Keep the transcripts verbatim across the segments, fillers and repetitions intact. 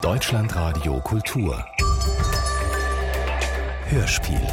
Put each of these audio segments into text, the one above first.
Deutschlandradio Kultur Hörspiel.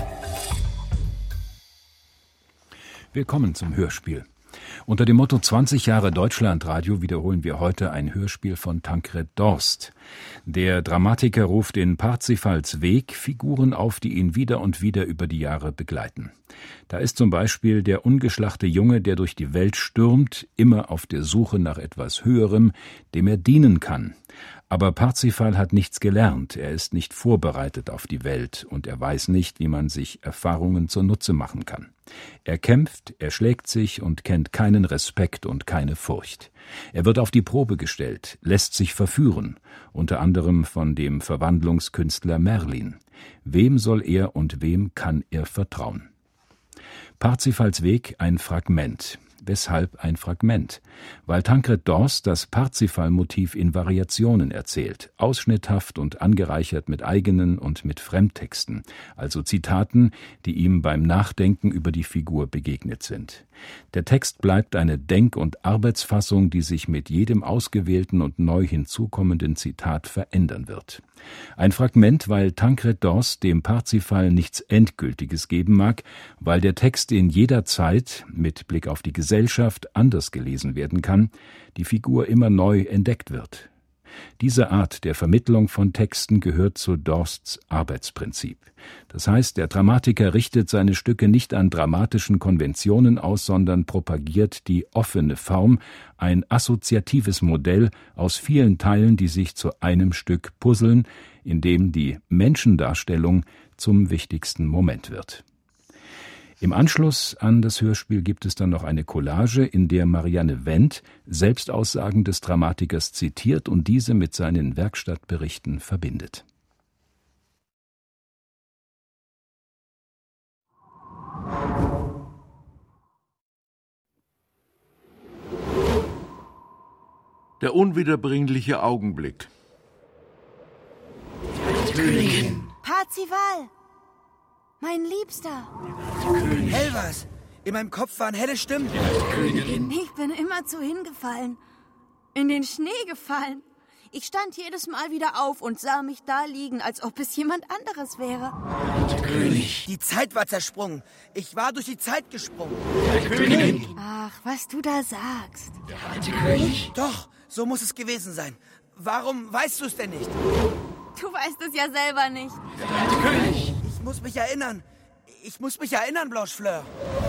Willkommen zum Hörspiel. Unter dem Motto zwanzig Jahre Deutschlandradio wiederholen wir heute ein Hörspiel von Tankred Dorst. Der Dramatiker ruft in Parzifals Weg Figuren auf, die ihn wieder und wieder über die Jahre begleiten. Da ist zum Beispiel der ungeschlachte Junge, der durch die Welt stürmt, immer auf der Suche nach etwas Höherem, dem er dienen kann. Aber Parzifal hat nichts gelernt, er ist nicht vorbereitet auf die Welt und er weiß nicht, wie man sich Erfahrungen zunutze machen kann. Er kämpft, er schlägt sich und kennt keinen Respekt und keine Furcht. Er wird auf die Probe gestellt, lässt sich verführen, unter anderem von dem Verwandlungskünstler Merlin. Wem soll er und wem kann er vertrauen? Parzifals Weg ein Fragment. Weshalb ein Fragment? Weil Tankred Dorst das Parzifal-Motiv in Variationen erzählt, ausschnitthaft und angereichert mit eigenen und mit Fremdtexten, also Zitaten, die ihm beim Nachdenken über die Figur begegnet sind. Der Text bleibt eine Denk- und Arbeitsfassung, die sich mit jedem ausgewählten und neu hinzukommenden Zitat verändern wird. Ein Fragment, weil Tankred Dorst dem Parzifal nichts Endgültiges geben mag, weil der Text in jeder Zeit, mit Blick auf die Gesellschaft, anders gelesen werden kann, die Figur immer neu entdeckt wird. Diese Art der Vermittlung von Texten gehört zu Dorsts Arbeitsprinzip. Das heißt, der Dramatiker richtet seine Stücke nicht an dramatischen Konventionen aus, sondern propagiert die offene Form, ein assoziatives Modell aus vielen Teilen, die sich zu einem Stück puzzeln, in dem die Menschendarstellung zum wichtigsten Moment wird. Im Anschluss an das Hörspiel gibt es dann noch eine Collage, in der Marianne Wendt Selbstaussagen des Dramatikers zitiert und diese mit seinen Werkstattberichten verbindet. Der unwiederbringliche Augenblick. Die Königin! Parzival! Mein Liebster! Helvas! In meinem Kopf waren helle Stimmen. Königin. Ich bin immerzu hingefallen. In den Schnee gefallen. Ich stand jedes Mal wieder auf und sah mich da liegen, als ob es jemand anderes wäre. Der König. Die Zeit war zersprungen. Ich war durch die Zeit gesprungen. Der Königin. Ach, was du da sagst. Der alte König. Doch, so muss es gewesen sein. Warum weißt du es denn nicht? Du weißt es ja selber nicht. Der alte König. Ich muss mich erinnern. Ich muss mich erinnern, Blanchefleur.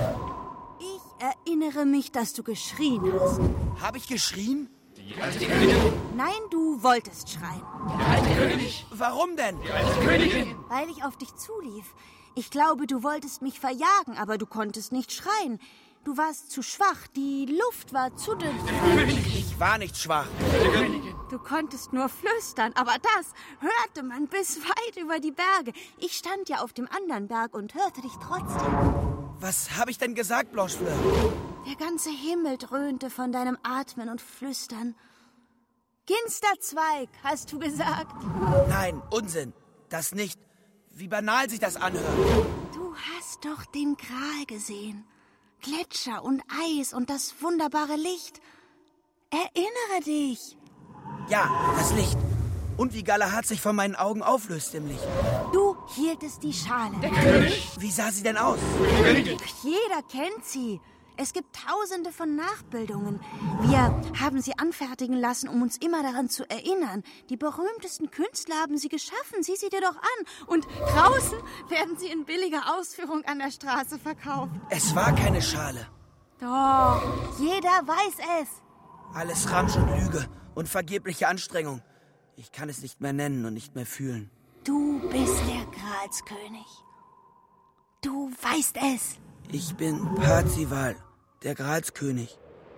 Ich erinnere mich, dass du geschrien hast. Habe ich geschrien? Die alte Königin. Nein, du wolltest schreien. Der alte König. Warum denn? Die alte Königin. Weil ich auf dich zulief. Ich glaube, du wolltest mich verjagen, aber du konntest nicht schreien. Du warst zu schwach, die Luft war zu dünn. Ich war nicht schwach. Du konntest nur flüstern, aber das hörte man bis weit über die Berge. Ich stand ja auf dem anderen Berg und hörte dich trotzdem. Was habe ich denn gesagt, Blanchefleur? Der ganze Himmel dröhnte von deinem Atmen und Flüstern. Ginsterzweig, hast du gesagt? Nein, Unsinn. Das nicht. Wie banal sich das anhört. Du hast doch den Gral gesehen. Gletscher und Eis und das wunderbare Licht. Erinnere dich. Ja, das Licht. Und wie Galahad sich vor meinen Augen auflöst im Licht. Du hieltest die Schale. Der König. Wie sah sie denn aus? Jeder kennt sie. Es gibt tausende von Nachbildungen. Wir haben sie anfertigen lassen, um uns immer daran zu erinnern. Die berühmtesten Künstler haben sie geschaffen. Sieh sie dir doch an. Und draußen werden sie in billiger Ausführung an der Straße verkauft. Es war keine Schale. Doch, jeder weiß es. Alles Ramsch und Lüge und vergebliche Anstrengung. Ich kann es nicht mehr nennen und nicht mehr fühlen. Du bist der Gralskönig. Du weißt es. Ich bin Parzival, der Gralskönig.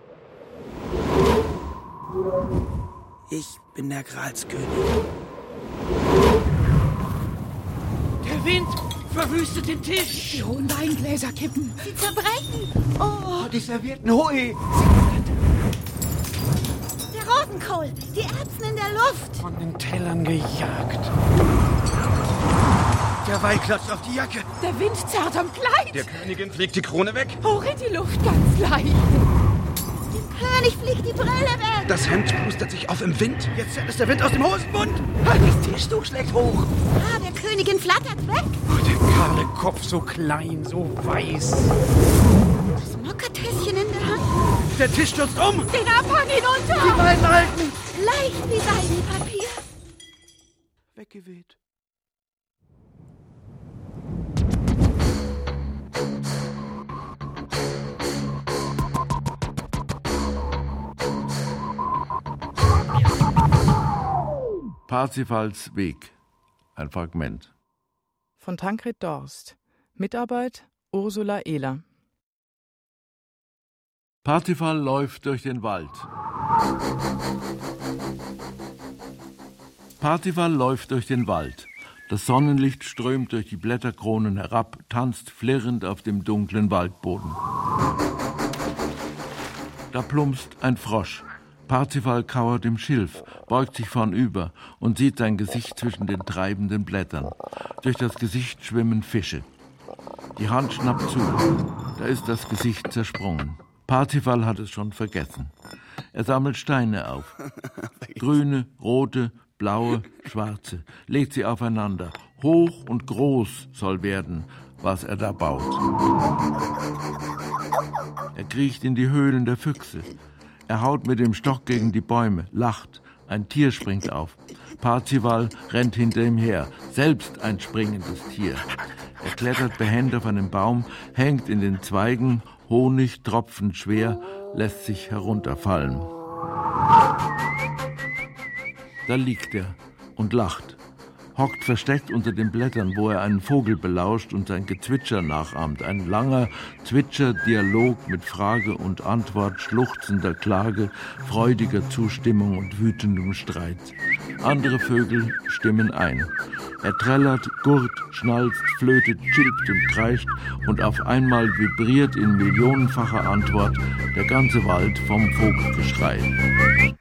Ich bin der Gralskönig. Der Wind verwüstet den Tisch. Die hohen Weingläser kippen. Sie zerbrechen. Oh, die Servietten, hui. Der Rosenkohl, die Erbsen in der Luft. Von den Tellern gejagt. Der Wein klatscht auf die Jacke. Der Wind zerrt am Kleid. Der Königin fliegt die Krone weg. Hoch in die Luft, ganz leicht. Dem König fliegt die Brille weg. Mann! Das Hemd pustert sich auf im Wind. Jetzt ist der Wind aus dem Hosenbund. Das Tischtuch schlägt hoch. Ah, der Königin flattert weg. Oh, der kahle Kopf so klein, so weiß. Das Mokkatässchen in der Hand. Der Tisch stürzt um. Den Abhang hinunter! Die beiden halten. Leicht wie Seidenpapier. Weggeweht. Parsifals Weg. Ein Fragment. Von Tankred Dorst. Mitarbeit Ursula Ehler. Parsifal läuft durch den Wald. Parsifal läuft durch den Wald. Das Sonnenlicht strömt durch die Blätterkronen herab, tanzt flirrend auf dem dunklen Waldboden. Da plumpst ein Frosch. Parsifal kauert im Schilf, beugt sich vornüber und sieht sein Gesicht zwischen den treibenden Blättern. Durch das Gesicht schwimmen Fische. Die Hand schnappt zu. Da ist das Gesicht zersprungen. Parsifal hat es schon vergessen. Er sammelt Steine auf. Grüne, rote, blaue, schwarze. Legt sie aufeinander. Hoch und groß soll werden, was er da baut. Er kriecht in die Höhlen der Füchse. Er haut mit dem Stock gegen die Bäume, lacht. Ein Tier springt auf. Parsifal rennt hinter ihm her, selbst ein springendes Tier. Er klettert behend auf einen Baum, hängt in den Zweigen, Honig tropfend schwer, lässt sich herunterfallen. Da liegt er und lacht, hockt versteckt unter den Blättern, wo er einen Vogel belauscht und sein Gezwitscher nachahmt. Ein langer Zwitscherdialog mit Frage und Antwort, schluchzender Klage, freudiger Zustimmung und wütendem Streit. Andere Vögel stimmen ein. Er trällert, gurrt, schnalzt, flötet, chilpt und kreischt und auf einmal vibriert in millionenfacher Antwort der ganze Wald vom Vogelgeschrei.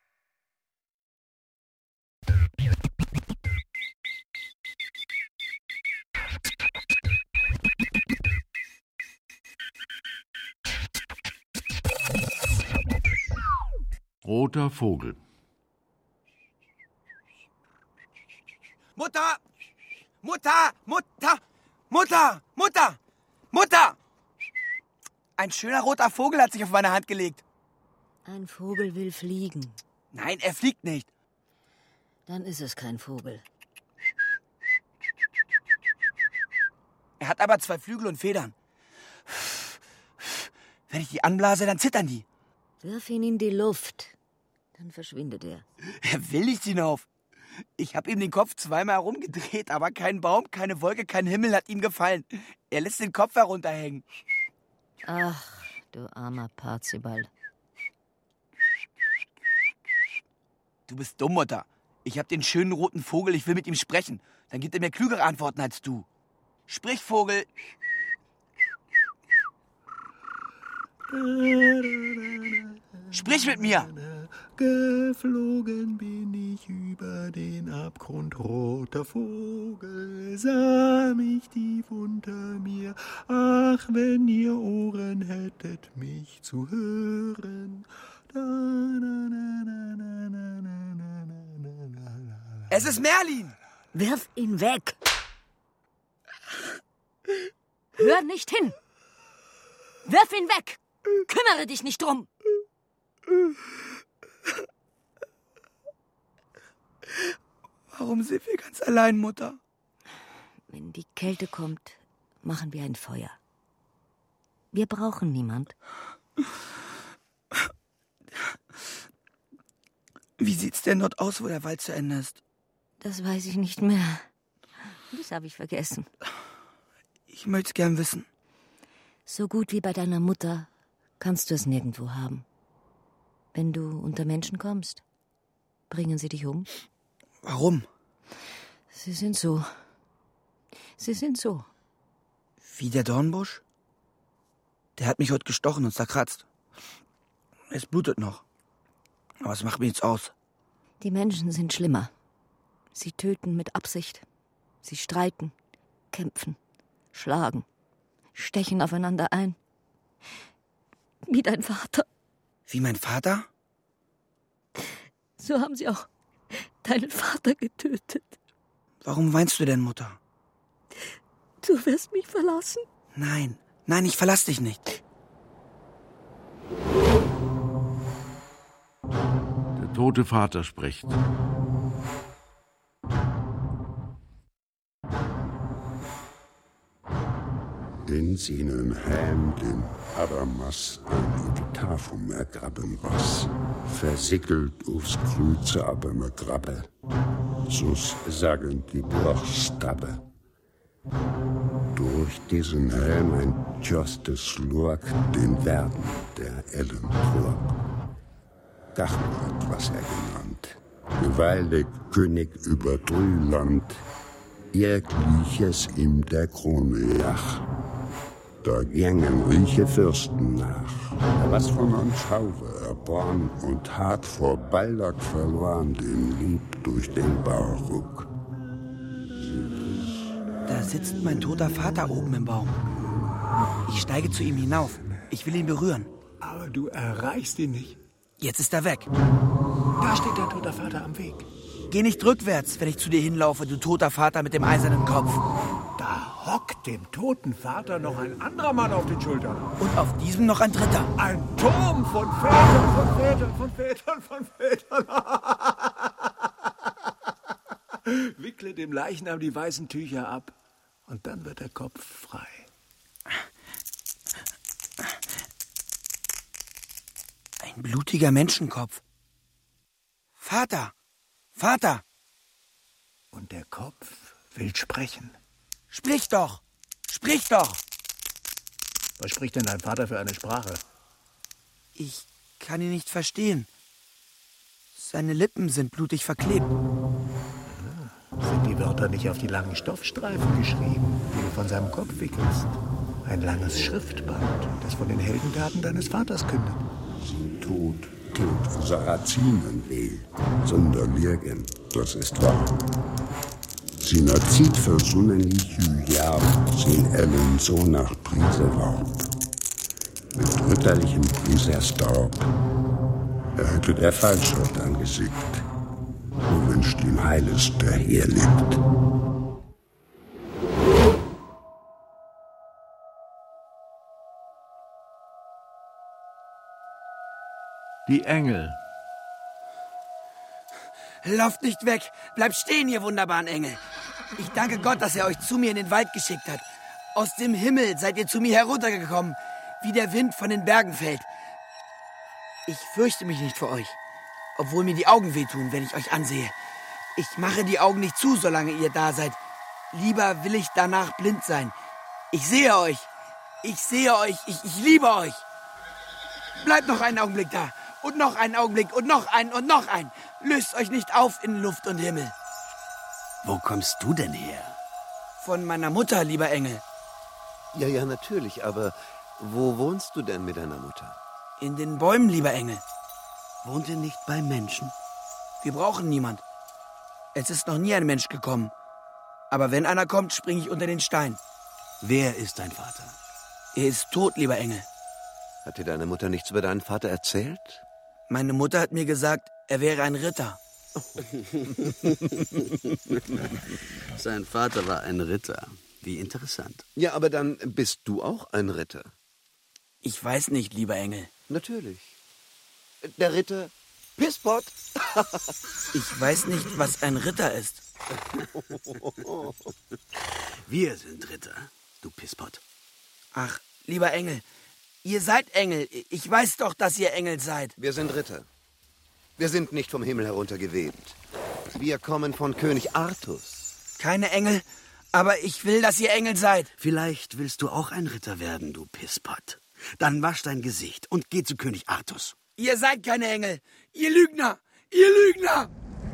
Roter Vogel. Mutter! Mutter! Mutter! Mutter! Mutter! Mutter! Ein schöner roter Vogel hat sich auf meine Hand gelegt. Ein Vogel will fliegen. Nein, er fliegt nicht. Dann ist es kein Vogel. Er hat aber zwei Flügel und Federn. Wenn ich die anblase, dann zittern die. Wirf ihn in die Luft. Dann verschwindet er. Er will nicht hinauf. Ich habe ihm den Kopf zweimal herumgedreht, aber kein Baum, keine Wolke, kein Himmel hat ihm gefallen. Er lässt den Kopf herunterhängen. Ach, du armer Parsifal. Du bist dumm, Mutter. Ich habe den schönen roten Vogel, ich will mit ihm sprechen. Dann gibt er mir klügere Antworten als du. Sprich, Vogel. Sprich mit mir. Geflogen bin ich über den Abgrund, roter Vogel, sah mich tief unter mir. Ach, wenn ihr Ohren hättet, mich zu hören. Es ist Merlin. Wirf ihn weg. Hör nicht hin. Wirf ihn weg. Kümmere dich nicht drum. Warum sind wir ganz allein, Mutter? Wenn die Kälte kommt, machen wir ein Feuer. Wir brauchen niemand. Wie sieht's denn dort aus, wo der Wald zu Ende ist? Das weiß ich nicht mehr. Das habe ich vergessen. Ich möchte es gern wissen. So gut wie bei deiner Mutter kannst du es nirgendwo haben. Wenn du unter Menschen kommst, bringen sie dich um. Warum? Sie sind so. Sie sind so. Wie der Dornbusch? Der hat mich heute gestochen und zerkratzt. Es blutet noch. Aber es macht mir nichts aus. Die Menschen sind schlimmer. Sie töten mit Absicht. Sie streiten, kämpfen, schlagen, stechen aufeinander ein. Wie dein Vater. Wie mein Vater? So haben sie auch deinen Vater getötet. Warum weinst du denn, Mutter? Du wirst mich verlassen? Nein, nein, ich verlass dich nicht. Der tote Vater spricht. In seinem Heim den Adamas ein Epitaphum ergraben was, versickelt aufs Kreuz aber me Grabe, sus sagen die Buchstabe. Durch diesen Helm ein tjostes Lurk den Werden der Ellenburg. Dachmart was er genannt, gewaltig König über Drüland, ihr gliches ihm der Krone jach. Da gängen rieche Fürsten nach, was von uns Schauwe erborn und hart vor Baldag verloren den Lieb durch den Bauruck. Da sitzt mein toter Vater oben im Baum. Ich steige zu ihm hinauf. Ich will ihn berühren. Aber du erreichst ihn nicht. Jetzt ist er weg. Da steht dein toter Vater am Weg. Geh nicht rückwärts, wenn ich zu dir hinlaufe, du toter Vater mit dem eisernen Kopf. Da hockt dem toten Vater noch ein anderer Mann auf den Schultern. Und auf diesem noch ein dritter. Ein Turm von Vätern, von Vätern, von Vätern, von Vätern. Wickle dem Leichnam die weißen Tücher ab und dann wird der Kopf frei. Ein blutiger Menschenkopf. Vater! Vater! Und der Kopf will sprechen. Sprich doch! Sprich doch! Was spricht denn dein Vater für eine Sprache? Ich kann ihn nicht verstehen. Seine Lippen sind blutig verklebt. Sind die Wörter nicht auf die langen Stoffstreifen geschrieben, die du von seinem Kopf wickelst? Ein langes Schriftband, das von den Heldentaten deines Vaters kündet. Sein Tod tut Sarazinen weh, Sonderlirgen, das ist wahr. Sie erzieht versonnenlich Hüjar, sin Ellen so nach Prisewarb. Mit ritterlichem Prisersdaub erhätte der Fallschritt angesickt, wo wünscht ihm Heiles der hier lebt. Die Engel. Lauft nicht weg! Bleibt stehen, ihr wunderbaren Engel! Ich danke Gott, dass er euch zu mir in den Wald geschickt hat. Aus dem Himmel seid ihr zu mir heruntergekommen, wie der Wind von den Bergen fällt. Ich fürchte mich nicht vor euch, obwohl mir die Augen wehtun, wenn ich euch ansehe. Ich mache die Augen nicht zu, solange ihr da seid. Lieber will ich danach blind sein. Ich sehe euch. Ich sehe euch. Ich, ich liebe euch. Bleibt noch einen Augenblick da. Und noch einen Augenblick. Und noch einen und noch einen. Löst euch nicht auf in Luft und Himmel. Wo kommst du denn her? Von meiner Mutter, lieber Engel. Ja, ja, natürlich. Aber wo wohnst du denn mit deiner Mutter? In den Bäumen, lieber Engel. Wohnt ihr nicht bei Menschen? Wir brauchen niemand. Es ist noch nie ein Mensch gekommen. Aber wenn einer kommt, springe ich unter den Stein. Wer ist dein Vater? Er ist tot, lieber Engel. Hat dir deine Mutter nichts über deinen Vater erzählt? Meine Mutter hat mir gesagt, er wäre ein Ritter. Sein Vater war ein Ritter. Wie interessant. Ja, aber dann bist du auch ein Ritter. Ich weiß nicht, lieber Engel. Natürlich. Der Ritter Pisspot. Ich weiß nicht, was ein Ritter ist. Wir sind Ritter, du Pisspot. Ach, lieber Engel, ihr seid Engel. Ich weiß doch, dass ihr Engel seid. Wir sind Ritter. Wir sind nicht vom Himmel herunter gewebt. Wir kommen von König Artus. Keine Engel, aber ich will, dass ihr Engel seid. Vielleicht willst du auch ein Ritter werden, du Pisspot. Dann wasch dein Gesicht und geh zu König Artus. Ihr seid keine Engel. Ihr Lügner. Ihr Lügner.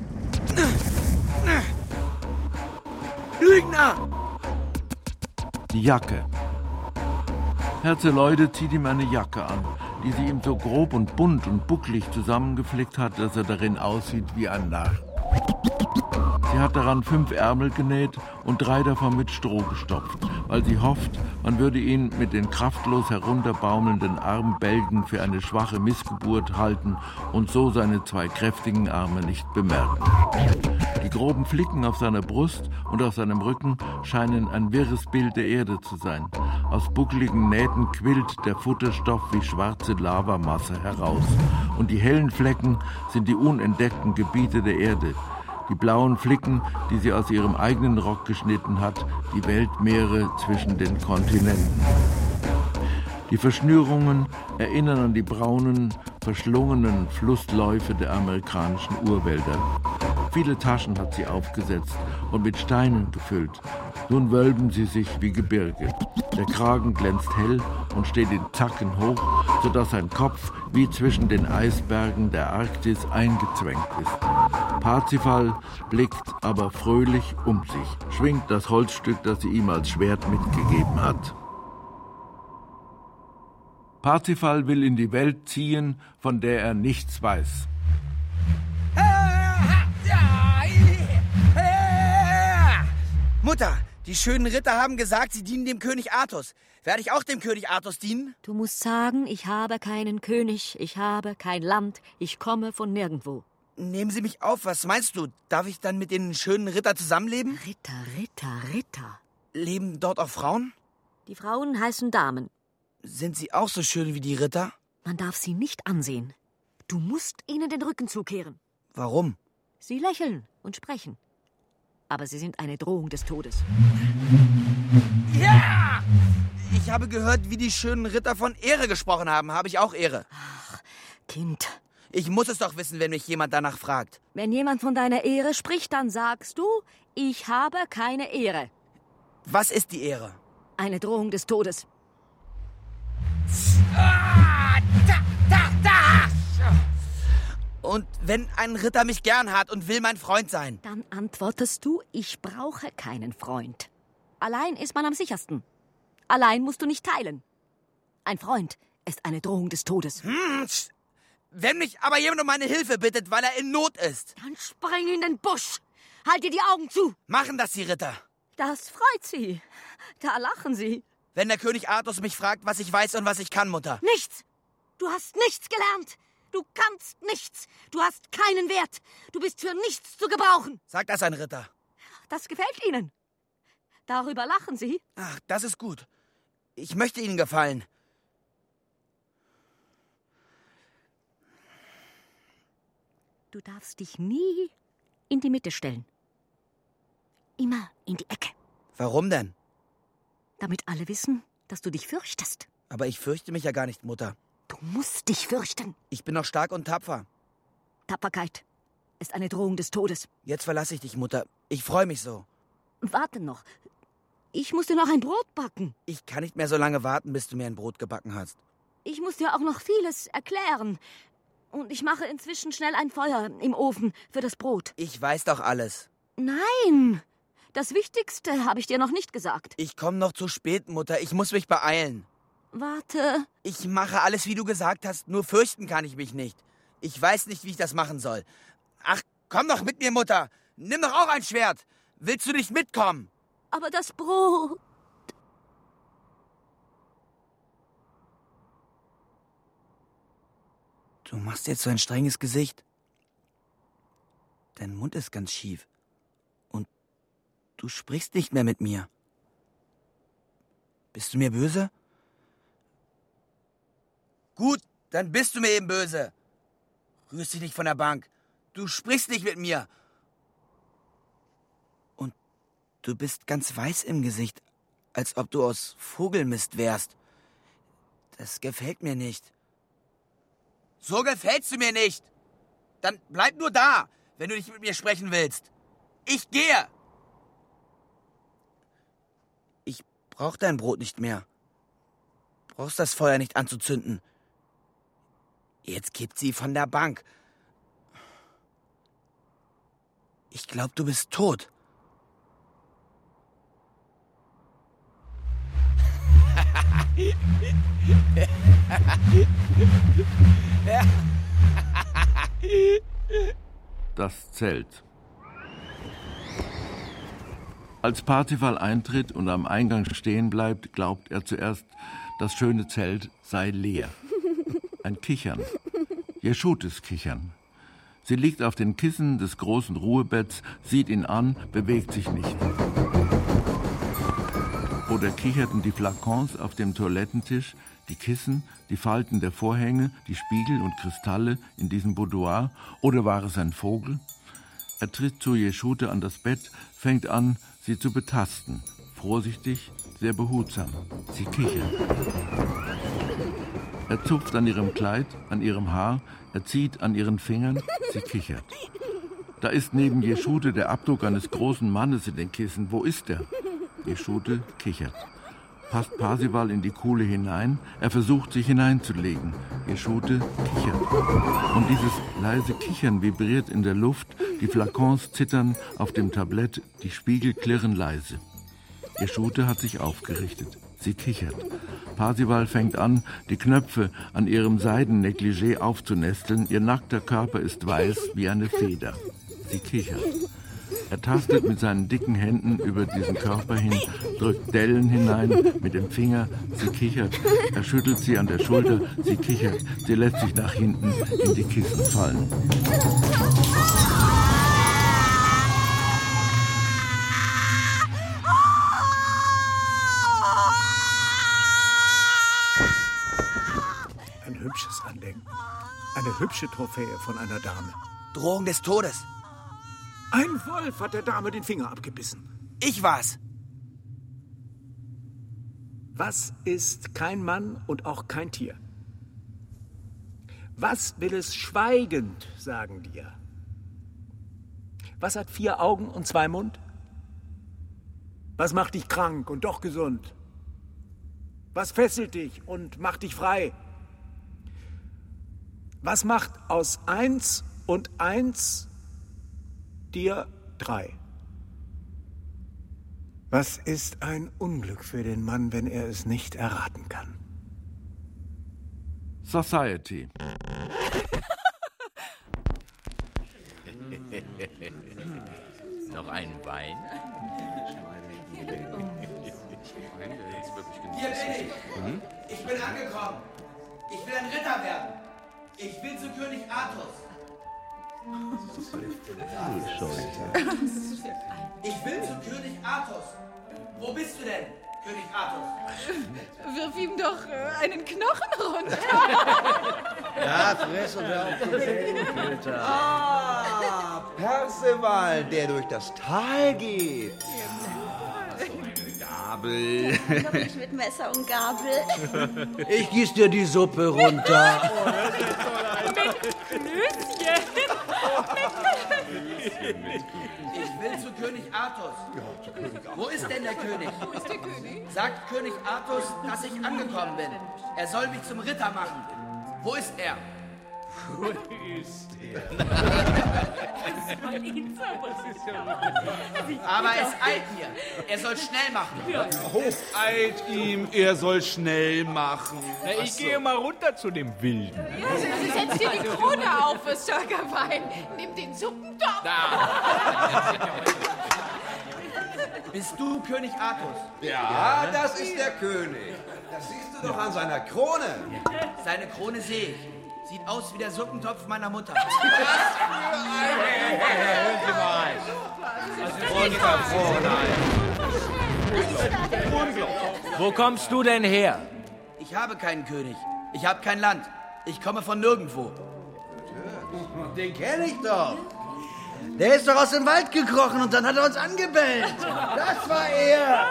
Lügner. Die Jacke. Herzeloide zieht ihm eine Jacke an, die sie ihm so grob und bunt und bucklig zusammengeflickt hat, dass er darin aussieht wie ein Narr. Sie hat daran fünf Ärmel genäht und drei davon mit Stroh gestopft, weil sie hofft, man würde ihn mit den kraftlos herunterbaumelnden Armbälgen für eine schwache Missgeburt halten und so seine zwei kräftigen Arme nicht bemerken. Die groben Flicken auf seiner Brust und auf seinem Rücken scheinen ein wirres Bild der Erde zu sein. Aus buckligen Nähten quillt der Futterstoff wie schwarze Lavamasse heraus. Und die hellen Flecken sind die unentdeckten Gebiete der Erde. Die blauen Flicken, die sie aus ihrem eigenen Rock geschnitten hat, die Weltmeere zwischen den Kontinenten. Die Verschnürungen erinnern an die braunen, verschlungenen Flussläufe der amerikanischen Urwälder. Viele Taschen hat sie aufgesetzt und mit Steinen gefüllt. Nun wölben sie sich wie Gebirge. Der Kragen glänzt hell und steht in Zacken hoch, sodass sein Kopf wie zwischen den Eisbergen der Arktis eingezwängt ist. Parzifal blickt aber fröhlich um sich, schwingt das Holzstück, das sie ihm als Schwert mitgegeben hat. Parzifal will in die Welt ziehen, von der er nichts weiß. Mutter, die schönen Ritter haben gesagt, sie dienen dem König Artus. Werde ich auch dem König Artus dienen? Du musst sagen, ich habe keinen König, ich habe kein Land, ich komme von nirgendwo. Nehmen Sie mich auf, was meinst du? Darf ich dann mit den schönen Ritter zusammenleben? Ritter, Ritter, Ritter. Leben dort auch Frauen? Die Frauen heißen Damen. Sind sie auch so schön wie die Ritter? Man darf sie nicht ansehen. Du musst ihnen den Rücken zukehren. Warum? Sie lächeln und sprechen. Aber sie sind eine Drohung des Todes. Ja! Ich habe gehört, wie die schönen Ritter von Ehre gesprochen haben. Habe ich auch Ehre? Ach, Kind. Ich muss es doch wissen, wenn mich jemand danach fragt. Wenn jemand von deiner Ehre spricht, dann sagst du, ich habe keine Ehre. Was ist die Ehre? Eine Drohung des Todes. Ah, da, da, da! Und wenn ein Ritter mich gern hat und will mein Freund sein? Dann antwortest du, ich brauche keinen Freund. Allein ist man am sichersten. Allein musst du nicht teilen. Ein Freund ist eine Drohung des Todes. Hm, wenn mich aber jemand um meine Hilfe bittet, weil er in Not ist. Dann spring in den Busch. Halt dir die Augen zu. Machen das die Ritter. Das freut sie. Da lachen sie. Wenn der König Artus mich fragt, was ich weiß und was ich kann, Mutter. Nichts. Du hast nichts gelernt. Du kannst nichts. Du hast keinen Wert. Du bist für nichts zu gebrauchen. Sagt das ein Ritter. Das gefällt ihnen. Darüber lachen sie. Ach, das ist gut. Ich möchte ihnen gefallen. Du darfst dich nie in die Mitte stellen. Immer in die Ecke. Warum denn? Damit alle wissen, dass du dich fürchtest. Aber ich fürchte mich ja gar nicht, Mutter. Du musst dich fürchten. Ich bin noch stark und tapfer. Tapferkeit ist eine Drohung des Todes. Jetzt verlasse ich dich, Mutter. Ich freue mich so. Warte noch. Ich muss dir noch ein Brot backen. Ich kann nicht mehr so lange warten, bis du mir ein Brot gebacken hast. Ich muss dir auch noch vieles erklären. Und ich mache inzwischen schnell ein Feuer im Ofen für das Brot. Ich weiß doch alles. Nein, das Wichtigste habe ich dir noch nicht gesagt. Ich komme noch zu spät, Mutter. Ich muss mich beeilen. Warte. Ich mache alles, wie du gesagt hast. Nur fürchten kann ich mich nicht. Ich weiß nicht, wie ich das machen soll. Ach, komm doch mit mir, Mutter. Nimm doch auch ein Schwert. Willst du nicht mitkommen? Aber das Brot... Du machst jetzt so ein strenges Gesicht. Dein Mund ist ganz schief. Und du sprichst nicht mehr mit mir. Bist du mir böse? Gut, dann bist du mir eben böse. Rührst dich nicht von der Bank. Du sprichst nicht mit mir. Und du bist ganz weiß im Gesicht, als ob du aus Vogelmist wärst. Das gefällt mir nicht. So gefällst du mir nicht. Dann bleib nur da, wenn du nicht mit mir sprechen willst. Ich gehe. Ich brauch dein Brot nicht mehr. Brauchst das Feuer nicht anzuzünden. Jetzt kippt sie von der Bank. Ich glaub, du bist tot. Das Zelt. Als Parzival eintritt und am Eingang stehen bleibt, glaubt er zuerst, das schöne Zelt sei leer. Ein Kichern. Jeschutes Kichern. Sie liegt auf den Kissen des großen Ruhebetts, sieht ihn an, bewegt sich nicht. Oder kicherten die Flakons auf dem Toilettentisch, die Kissen, die Falten der Vorhänge, die Spiegel und Kristalle in diesem Boudoir? Oder war es ein Vogel? Er tritt zu Jeschute an das Bett, fängt an, sie zu betasten. Vorsichtig, sehr behutsam. Sie kichert. Er zupft an ihrem Kleid, an ihrem Haar, er zieht an ihren Fingern, sie kichert. Da ist neben Jeschute der Abdruck eines großen Mannes in den Kissen. Wo ist er? Jeschute kichert. Passt Parzival in die Kuhle hinein, er versucht, sich hineinzulegen. Jeschute kichert. Und dieses leise Kichern vibriert in der Luft, die Flakons zittern auf dem Tablett, die Spiegel klirren leise. Jeschute hat sich aufgerichtet. Sie kichert. Parzival fängt an, die Knöpfe an ihrem Seidennegligé aufzunesteln. Ihr nackter Körper ist weiß wie eine Feder. Sie kichert. Er tastet mit seinen dicken Händen über diesen Körper hin, drückt Dellen hinein mit dem Finger. Sie kichert. Er schüttelt sie an der Schulter. Sie kichert. Sie lässt sich nach hinten in die Kissen fallen. Ein hübsches Andenken. Eine hübsche Trophäe von einer Dame. Drohung des Todes. Ein Wolf hat der Dame den Finger abgebissen. Ich war's. Was ist kein Mann und auch kein Tier? Was will es schweigend sagen dir? Was hat vier Augen und zwei Mund? Was macht dich krank und doch gesund? Was fesselt dich und macht dich frei? Was macht aus eins und eins dir drei? Was ist ein Unglück für den Mann, wenn er es nicht erraten kann? Society. Noch ein Wein? Hier bin ich. Hm? Ich bin angekommen. Ich will ein Ritter werden. Ich will zu König Artus. Ich will zu König Artus. Wo bist du denn, König Artus? Wirf ihm doch äh, einen Knochen runter. Ja, friss und hör auf zu reden, Peter. Ah, Perceval, der durch das Tal geht. Ah, so eine Gabel. Noch nicht mit Messer und Gabel. Ich gieß dir die Suppe runter. Mit Klößchen. Ich will zu König Artus. Wo ist denn der König? Wo ist der König? Sagt König Artus, dass ich angekommen bin. Er soll mich zum Ritter machen. Wo ist er? Wo ist er? Aber es eilt mir. Er soll schnell machen. Es eilt ihm, er soll schnell machen. Na, ich so. gehe mal runter zu dem Wilden. Ja, also setz dir die Krone auf für Stolkerwein. Nimm den Suppentopf. Bist du König Artus? Ja, ja, das ist der König. Das siehst du doch an seiner Krone. Seine Krone sehe ich. Sieht aus wie der Suppentopf meiner Mutter. Was für ein... Hey, hey, hören Sie mal. Runter, Wo kommst du denn her? Ich habe keinen König. Ich habe kein Land. Ich komme von nirgendwo. Den kenne ich doch. Der ist doch aus dem Wald gekrochen und dann hat er uns angebellt. Das war er.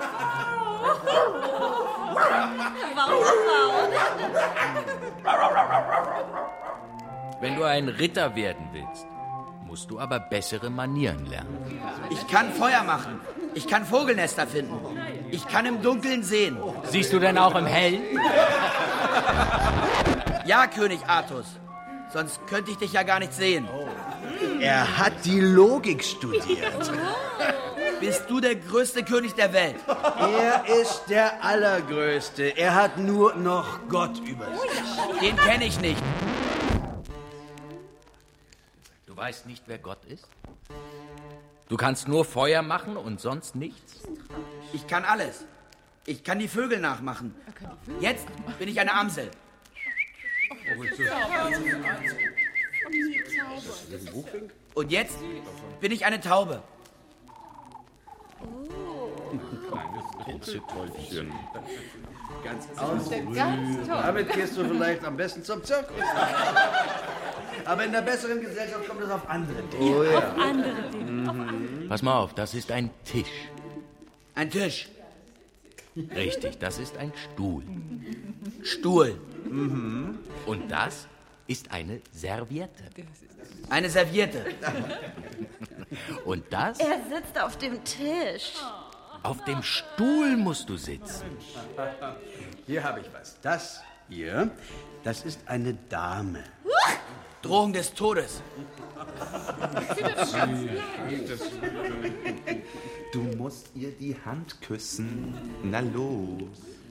Wenn du ein Ritter werden willst, musst du aber bessere Manieren lernen. Ich kann Feuer machen. Ich kann Vogelnester finden. Ich kann im Dunkeln sehen. Siehst du denn auch im Hellen? Ja, König Artus. Sonst könnte ich dich ja gar nicht sehen. Er hat die Logik studiert. Bist du der größte König der Welt? Er ist der Allergrößte. Er hat nur noch Gott über sich. Den kenne ich nicht. Du weißt nicht, wer Gott ist? Du kannst nur Feuer machen und sonst nichts? Ich kann alles. Ich kann die Vögel nachmachen. Jetzt bin ich eine Amsel. Und jetzt bin ich eine Taube. Kleines Ganz ausgerührt. Ganz toll. Damit gehst du vielleicht am besten zum Zirkus. Aber in der besseren Gesellschaft kommt es auf andere Dinge. Oh, ja. Auf andere Dinge. Mhm. Auf andere. Pass mal auf, das ist ein Tisch. Ein Tisch. Richtig, das ist ein Stuhl. Stuhl. Mhm. Und das ist eine Serviette. Eine Serviette. Und das? Er sitzt auf dem Tisch. Auf dem Stuhl musst du sitzen. Hier habe ich was. Das hier, das ist eine Dame. Drohung des Todes. Du musst ihr die Hand küssen. Na los.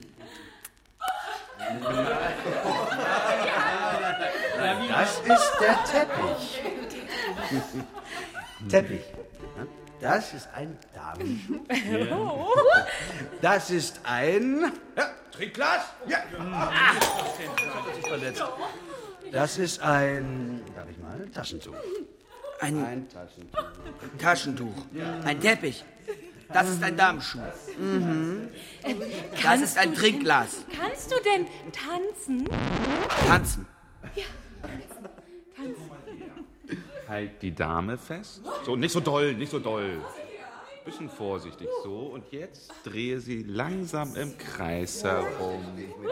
Das ist der Teppich. Teppich. Das ist ein Damenschuh. Das ist ein... Ja, Trinkglas. Ja. Ah. Das ist ein... Darf ich mal? Taschentuch. Ein, ein Taschentuch. Taschentuch. Ein Teppich. Das ist ein Damenschuh. Mhm. Das ist ein Trinkglas. Kannst du denn tanzen? Tanzen. Ja, tanzen. Tanzen. Halt die Dame fest. So, nicht so doll, nicht so doll. Bisschen vorsichtig, so. Und jetzt drehe sie langsam im Kreis herum.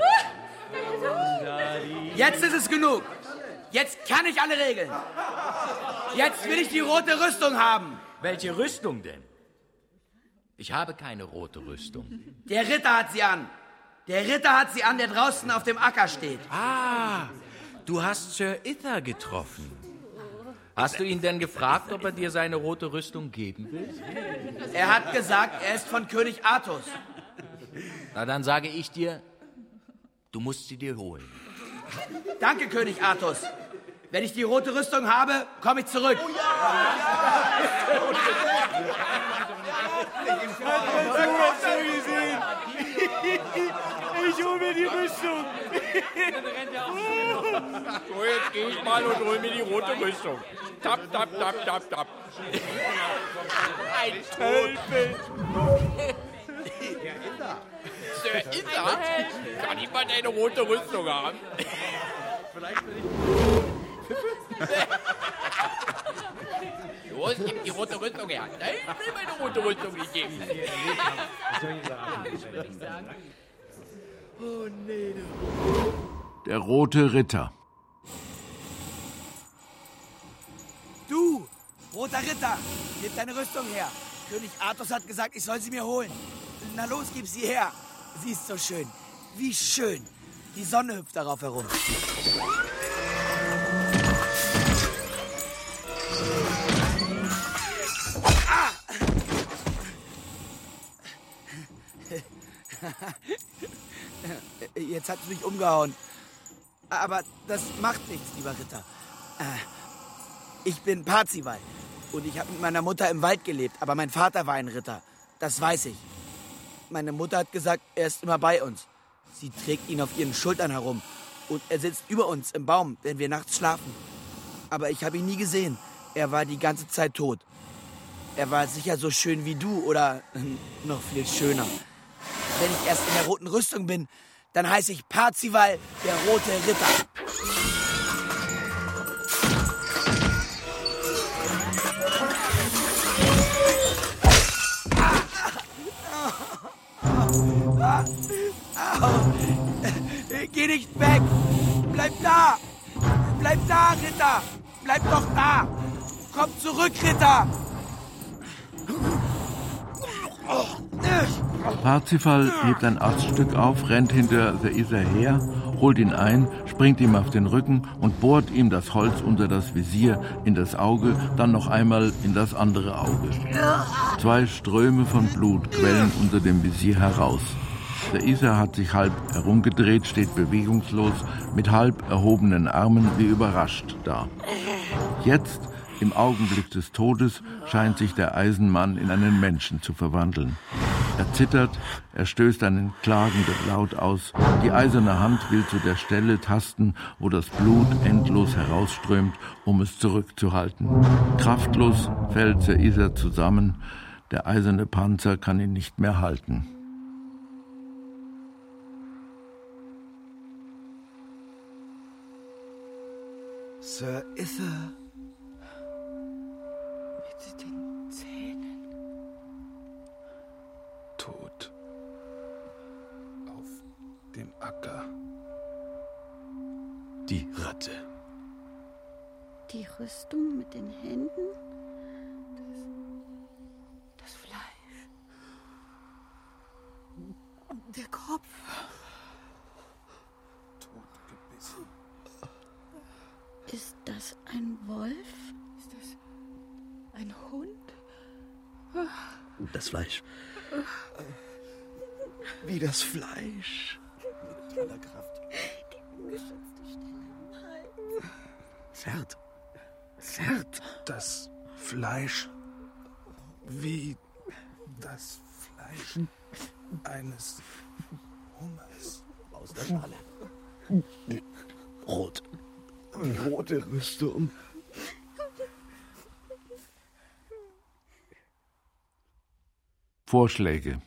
Jetzt ist es genug. Jetzt kann ich alle Regeln. Jetzt will ich die rote Rüstung haben. Welche Rüstung denn? Ich habe keine rote Rüstung. Der Ritter hat sie an. Der Ritter hat sie an, der draußen auf dem Acker steht. Ah, du hast Sir Ither getroffen. Hast du ihn denn gefragt, ob er dir seine rote Rüstung geben will? Er hat gesagt, er ist von König Artus. Na, dann sage ich dir, du musst sie dir holen. Danke, König Artus. Wenn ich die rote Rüstung habe, komme ich zurück. Oh Ich hol mir die Rüstung. So, jetzt gehe ich mal und hol mir die rote Rüstung. Tap, tap, tap, tap, tap. Ein Tölpel. Sir Ither, kann jemand eine rote Rüstung haben? Vielleicht will ich... Los, gib die rote Rüstung her. Nein, ich will meine rote Rüstung nicht geben. Oh, nee. Der rote Ritter. Du, roter Ritter, gib deine Rüstung her. König Artus hat gesagt, ich soll sie mir holen. Na los, gib sie her. Sie ist so schön. Wie schön. Die Sonne hüpft darauf herum. Ah! Jetzt hat es mich umgehauen. Aber das macht nichts, lieber Ritter. Ich bin Parzival und ich habe mit meiner Mutter im Wald gelebt, aber mein Vater war ein Ritter. Das weiß ich. Meine Mutter hat gesagt, er ist immer bei uns. Sie trägt ihn auf ihren Schultern herum und er sitzt über uns im Baum, wenn wir nachts schlafen. Aber ich habe ihn nie gesehen. Er war die ganze Zeit tot. Er war sicher so schön wie du oder noch viel schöner. Wenn ich erst in der roten Rüstung bin, dann heiße ich Parzival, der rote Ritter. Geh nicht weg! Bleib da! Bleib da, Ritter! Bleib doch da! Komm zurück, Ritter! Parzival hebt ein Aststück auf, rennt hinter Sir Ither her, holt ihn ein, springt ihm auf den Rücken und bohrt ihm das Holz unter das Visier, in das Auge, dann noch einmal in das andere Auge. Zwei Ströme von Blut quellen unter dem Visier heraus. Sir Ither hat sich halb herumgedreht, steht bewegungslos, mit halb erhobenen Armen wie überrascht da. Jetzt Im Augenblick des Todes scheint sich der Eisenmann in einen Menschen zu verwandeln. Er zittert, er stößt einen klagenden Laut aus. Die eiserne Hand will zu der Stelle tasten, wo das Blut endlos herausströmt, um es zurückzuhalten. Kraftlos fällt Sir Isar zusammen. Der eiserne Panzer kann ihn nicht mehr halten. Sir Isar. Mit den Zähnen. Tot. Auf dem Acker. Die Ratte. Die Rüstung mit den Händen. Das, das Fleisch. Der Kopf. Totgebissen. Ist das ein Wolf? Ist das ein Hund? Das Fleisch. Wie das Fleisch. Mit aller Kraft. Die ungeschützte Stelle im Hals. Zerrt. Zerrt. Das Fleisch. Wie das Fleisch eines Hummers. Aus der Schale. Rot. Die rote Rüstung. Vorschläge.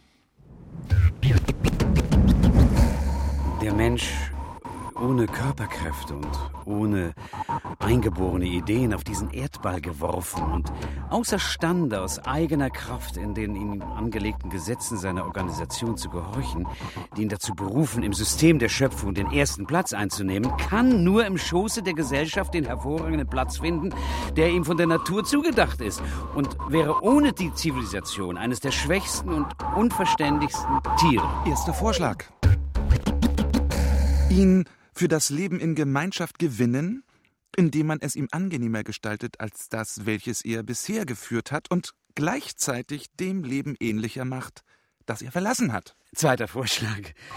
Der Mensch ohne Körperkräfte und ohne eingeborene Ideen auf diesen Erdball geworfen und außerstande aus eigener Kraft in den ihm angelegten Gesetzen seiner Organisation zu gehorchen, die ihn dazu berufen, im System der Schöpfung den ersten Platz einzunehmen, kann nur im Schoße der Gesellschaft den hervorragenden Platz finden, der ihm von der Natur zugedacht ist, und wäre ohne die Zivilisation eines der schwächsten und unverständigsten Tiere. Erster Vorschlag. Ihn für das Leben in Gemeinschaft gewinnen, indem man es ihm angenehmer gestaltet als das, welches er bisher geführt hat, und gleichzeitig dem Leben ähnlicher macht, das er verlassen hat. Zweiter Vorschlag.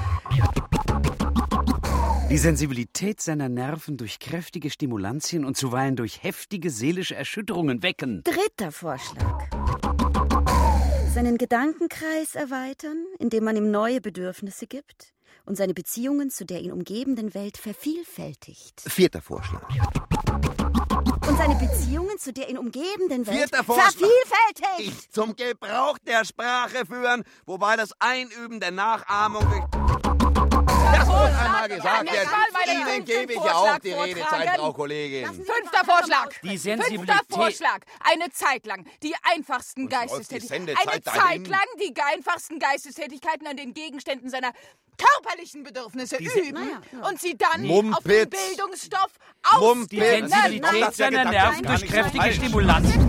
Die Sensibilität seiner Nerven durch kräftige Stimulantien und zuweilen durch heftige seelische Erschütterungen wecken. Dritter Vorschlag. Seinen Gedankenkreis erweitern, indem man ihm neue Bedürfnisse gibt und seine Beziehungen zu der ihn umgebenden Welt vervielfältigt. Vierter Vorschlag. Und seine Beziehungen zu der ihn umgebenden Welt Vierter Vorschlag. vervielfältigt. Ich zum Gebrauch der Sprache führen, wobei das Einüben der Nachahmung durch... Das wurde einmal gesagt werden. Ihnen gebe ich ja auch die Redezeit, Frau Kollegin. Fünfter Vorschlag. Die Sensibilität. Fünfter Vorschlag. Eine Zeit lang die einfachsten Geistestätigkeiten. Eine Zeit lang die einfachsten Geistestätigkeiten an den Gegenständen seiner körperlichen Bedürfnisse Diese, üben ja, ja. und sie dann Mumpitz. auf den Bildungsstoff ausbilden. Die Sensibilität seiner Nerven durch kräftige Stimulantien.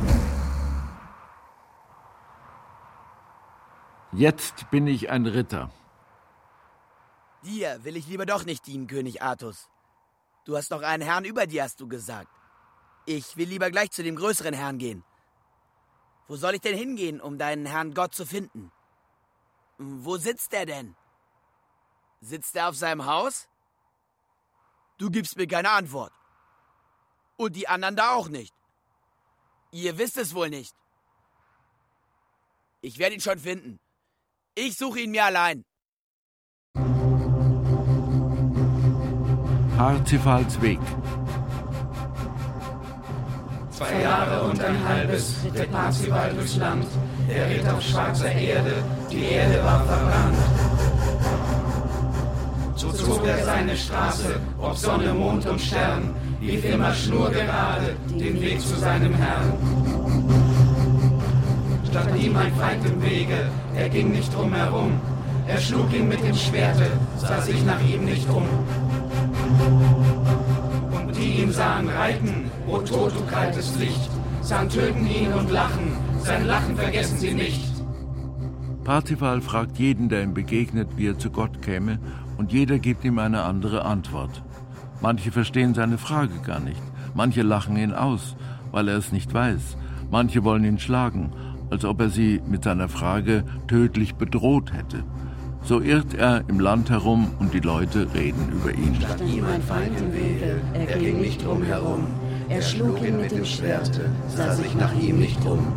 Jetzt bin ich ein Ritter. Dir will ich lieber doch nicht dienen, König Artus. Du hast noch einen Herrn über dir, hast du gesagt. Ich will lieber gleich zu dem größeren Herrn gehen. Wo soll ich denn hingehen, um deinen Herrn Gott zu finden? Wo sitzt er denn? Sitzt er auf seinem Haus? Du gibst mir keine Antwort. Und die anderen da auch nicht. Ihr wisst es wohl nicht. Ich werde ihn schon finden. Ich suche ihn mir allein. Parzifals Weg. Zwei Jahre und ein halbes ritt Parzival durchs Land. Er ritt auf schwarzer Erde, die Erde war verbrannt. So zog er seine Straße, ob Sonne, Mond und Stern, lief immer schnurgerade den Weg zu seinem Herrn. Stand ihm ein Feind im Wege, er ging nicht drum herum. Er schlug ihn mit dem Schwerte, sah sich nach ihm nicht um. Und die ihn sahen reiten, o Tod, du kaltes Licht, sahen töten ihn und lachen, sein Lachen vergessen sie nicht. Parzifal fragt jeden, der ihm begegnet, wie er zu Gott käme, und jeder gibt ihm eine andere Antwort. Manche verstehen seine Frage gar nicht, manche lachen ihn aus, weil er es nicht weiß, manche wollen ihn schlagen, als ob er sie mit seiner Frage tödlich bedroht hätte. So irrt er im Land herum und die Leute reden über ihn. Stand ihm ein Feind im Wege, er ging nicht drum herum. Er schlug ihn mit dem Schwerte, sah sich nach ihm nicht um.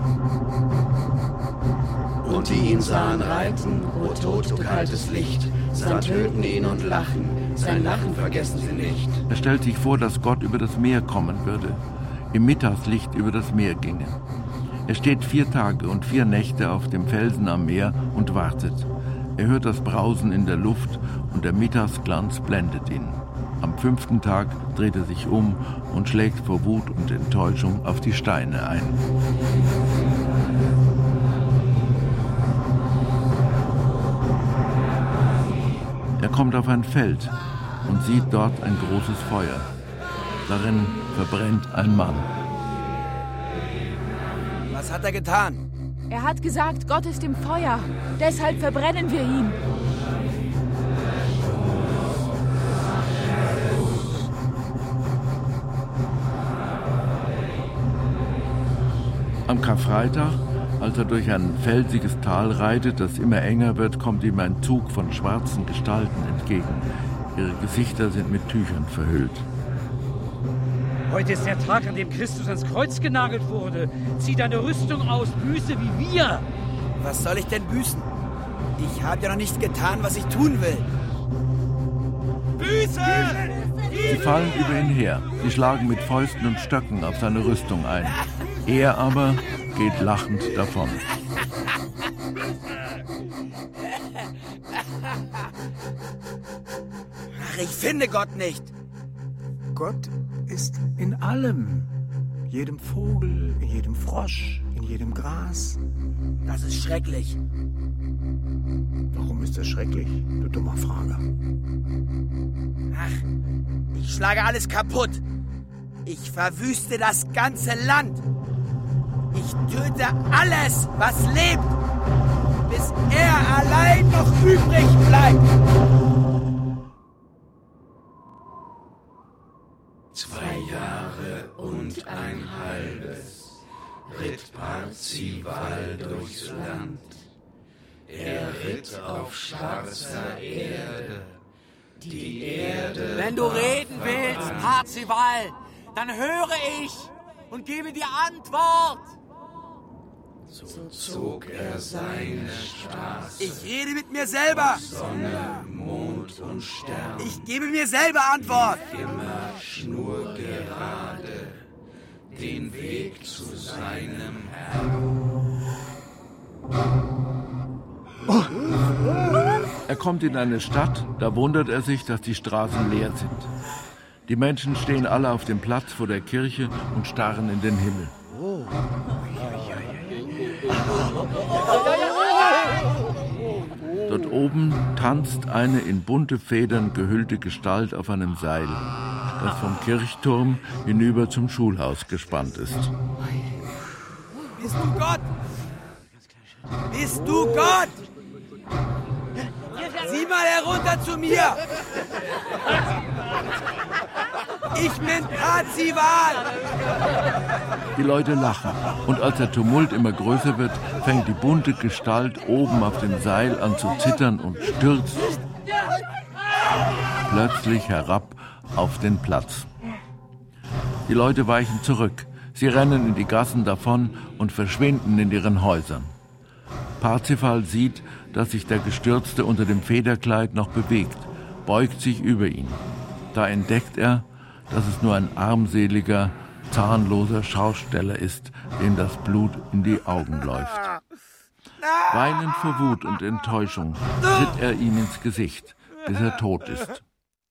Und die ihn sahen reiten, o Tod, du kaltes Licht, sahen töten ihn und lachen, sein Lachen vergessen sie nicht. Er stellt sich vor, dass Gott über das Meer kommen würde, im Mittagslicht über das Meer ginge. Er steht vier Tage und vier Nächte auf dem Felsen am Meer und wartet. Er hört das Brausen in der Luft und der Mittagsglanz blendet ihn. Am fünften Tag dreht er sich um und schlägt vor Wut und Enttäuschung auf die Steine ein. Er kommt auf ein Feld und sieht dort ein großes Feuer. Darin verbrennt ein Mann. Was hat er getan? Er hat gesagt, Gott ist im Feuer. Deshalb verbrennen wir ihn. Am Karfreitag, als er durch ein felsiges Tal reitet, das immer enger wird, kommt ihm ein Zug von schwarzen Gestalten entgegen. Ihre Gesichter sind mit Tüchern verhüllt. Heute ist der Tag, an dem Christus ans Kreuz genagelt wurde. Zieh deine Rüstung aus, büße wie wir. Was soll ich denn büßen? Ich habe ja noch nicht getan, was ich tun will. Büße! Sie fallen über ihn her. Sie schlagen mit Fäusten und Stöcken auf seine Rüstung ein. Er aber geht lachend davon. Ach, ich finde Gott nicht. Gott ist in allem. Jedem Vogel, in jedem Frosch, in jedem Gras. Das ist schrecklich. Warum ist das schrecklich, du dummer Frage? Ach, ich schlage alles kaputt. Ich verwüste das ganze Land. Ich töte alles, was lebt, bis er allein noch übrig bleibt. Zwei Jahre und ein halbes ritt Parzival durchs Land. Er ritt auf schwarzer Erde, die Erde. Wenn du reden willst, Parzival, dann höre ich und gebe dir Antwort. So zog er seine Straße. Ich rede mit mir selber. Sonne, Mond und Stern. Ich gebe mir selber Antwort. Immer schnurgerade den Weg zu seinem Herrn. Er kommt in eine Stadt, da wundert er sich, dass die Straßen leer sind. Die Menschen stehen alle auf dem Platz vor der Kirche und starren in den Himmel. Oh. Dort oben tanzt eine in bunte Federn gehüllte Gestalt auf einem Seil, das vom Kirchturm hinüber zum Schulhaus gespannt ist. Bist du Gott? Bist du Gott? Sieh mal herunter zu mir! Ich bin Parzival! Die Leute lachen und als der Tumult immer größer wird, fängt die bunte Gestalt oben auf dem Seil an zu zittern und stürzt plötzlich herab auf den Platz. Die Leute weichen zurück, sie rennen in die Gassen davon und verschwinden in ihren Häusern. Parzival sieht, dass sich der Gestürzte unter dem Federkleid noch bewegt, beugt sich über ihn. Da entdeckt er, dass es nur ein armseliger, zahnloser Schausteller ist, dem das Blut in die Augen läuft. Weinend vor Wut und Enttäuschung tritt er ihm ins Gesicht, bis er tot ist.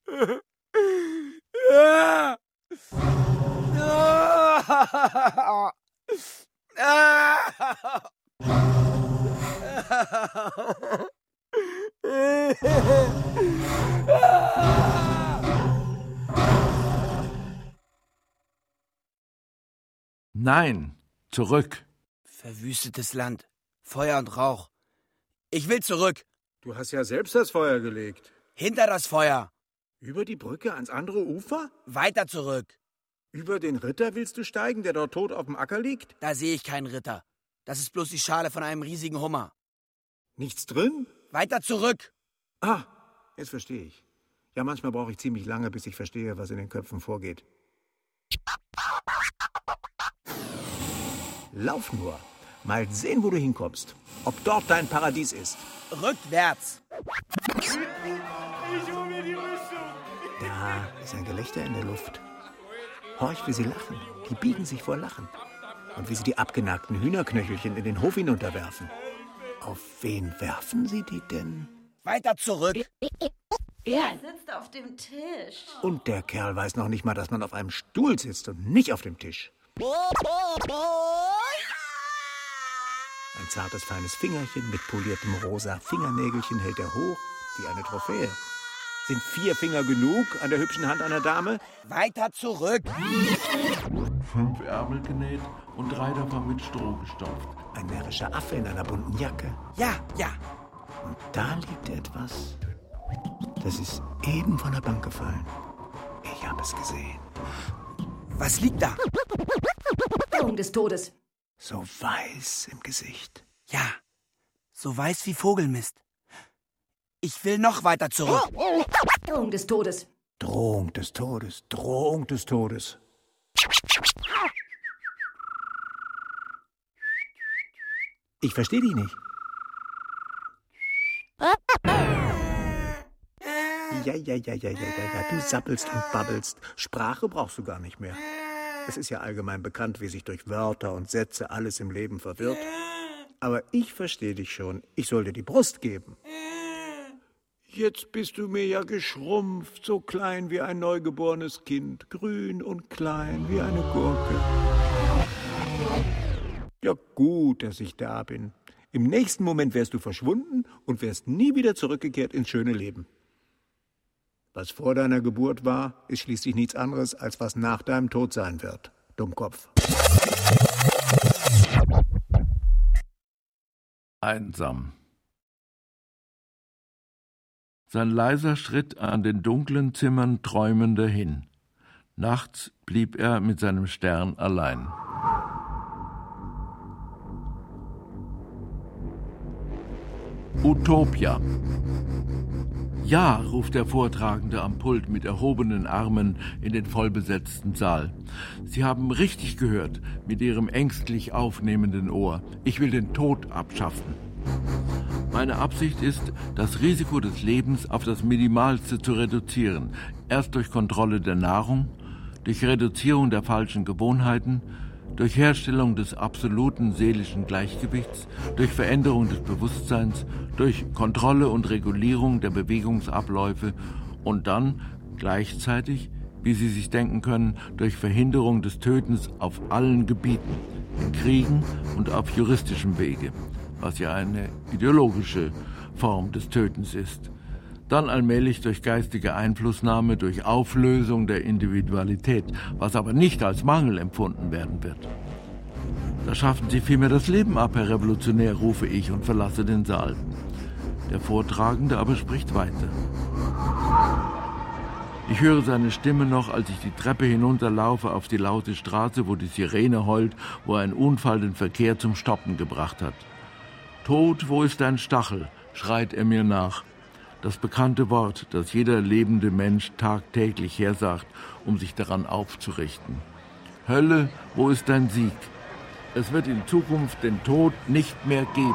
Nein, zurück. Verwüstetes Land, Feuer und Rauch. Ich will zurück. Du hast ja selbst das Feuer gelegt. Hinter das Feuer. Über die Brücke ans andere Ufer? Weiter zurück. Über den Ritter willst du steigen, der dort tot auf dem Acker liegt? Da sehe ich keinen Ritter. Das ist bloß die Schale von einem riesigen Hummer. Nichts drin? Weiter zurück. Ah, jetzt verstehe ich. Ja, manchmal brauche ich ziemlich lange, bis ich verstehe, was in den Köpfen vorgeht. Lauf nur. Mal sehen, wo du hinkommst. Ob dort dein Paradies ist. Rückwärts. Ich hole mir die Rüstung. Da ist ein Gelächter in der Luft. Horch, wie sie lachen. Die biegen sich vor Lachen. Und wie sie die abgenagten Hühnerknöchelchen in den Hof hinunterwerfen. Auf wen werfen sie die denn? Weiter zurück. Er sitzt auf dem Tisch. Und der Kerl weiß noch nicht mal, dass man auf einem Stuhl sitzt und nicht auf dem Tisch. Ein zartes, feines Fingerchen mit poliertem rosa Fingernägelchen hält er hoch wie eine Trophäe. Sind vier Finger genug an der hübschen Hand einer Dame? Weiter zurück. Fünf Ärmel genäht und drei davon mit Stroh gestopft. Ein närrischer Affe in einer bunten Jacke. Ja, ja. Und da liegt etwas. Das ist eben von der Bank gefallen. Ich habe es gesehen. Was liegt da? Drohung des Todes. So weiß im Gesicht. Ja, so weiß wie Vogelmist. Ich will noch weiter zurück. Drohung des Todes. Drohung des Todes. Drohung des Todes. Ich verstehe dich nicht. Ja, ja, ja, ja, ja, ja, ja. Du sappelst und babbelst. Sprache brauchst du gar nicht mehr. Es ist ja allgemein bekannt, wie sich durch Wörter und Sätze alles im Leben verwirrt. Aber ich verstehe dich schon. Ich soll dir die Brust geben. Jetzt bist du mir ja geschrumpft, so klein wie ein neugeborenes Kind, grün und klein wie eine Gurke. Ja gut, dass ich da bin. Im nächsten Moment wärst du verschwunden und wärst nie wieder zurückgekehrt ins schöne Leben. Was vor deiner Geburt war, ist schließlich nichts anderes, als was nach deinem Tod sein wird. Dummkopf. Einsam. Sein leiser Schritt an den dunklen Zimmern träumender hin. Nachts blieb er mit seinem Stern allein. Utopia. Ja, ruft der Vortragende am Pult mit erhobenen Armen in den vollbesetzten Saal. Sie haben richtig gehört, mit Ihrem ängstlich aufnehmenden Ohr. Ich will den Tod abschaffen. Meine Absicht ist, das Risiko des Lebens auf das Minimalste zu reduzieren. Erst durch Kontrolle der Nahrung, durch Reduzierung der falschen Gewohnheiten, durch Herstellung des absoluten seelischen Gleichgewichts, durch Veränderung des Bewusstseins, durch Kontrolle und Regulierung der Bewegungsabläufe und dann gleichzeitig, wie Sie sich denken können, durch Verhinderung des Tötens auf allen Gebieten, in Kriegen und auf juristischem Wege, was ja eine ideologische Form des Tötens ist. Dann allmählich durch geistige Einflussnahme, durch Auflösung der Individualität, was aber nicht als Mangel empfunden werden wird. Da schaffen Sie vielmehr das Leben ab, Herr Revolutionär, rufe ich und verlasse den Saal. Der Vortragende aber spricht weiter. Ich höre seine Stimme noch, als ich die Treppe hinunterlaufe auf die laute Straße, wo die Sirene heult, wo ein Unfall den Verkehr zum Stoppen gebracht hat. Tod, wo ist dein Stachel? Schreit er mir nach. Das bekannte Wort, das jeder lebende Mensch tagtäglich hersagt, um sich daran aufzurichten. Hölle, wo ist dein Sieg? Es wird in Zukunft den Tod nicht mehr geben.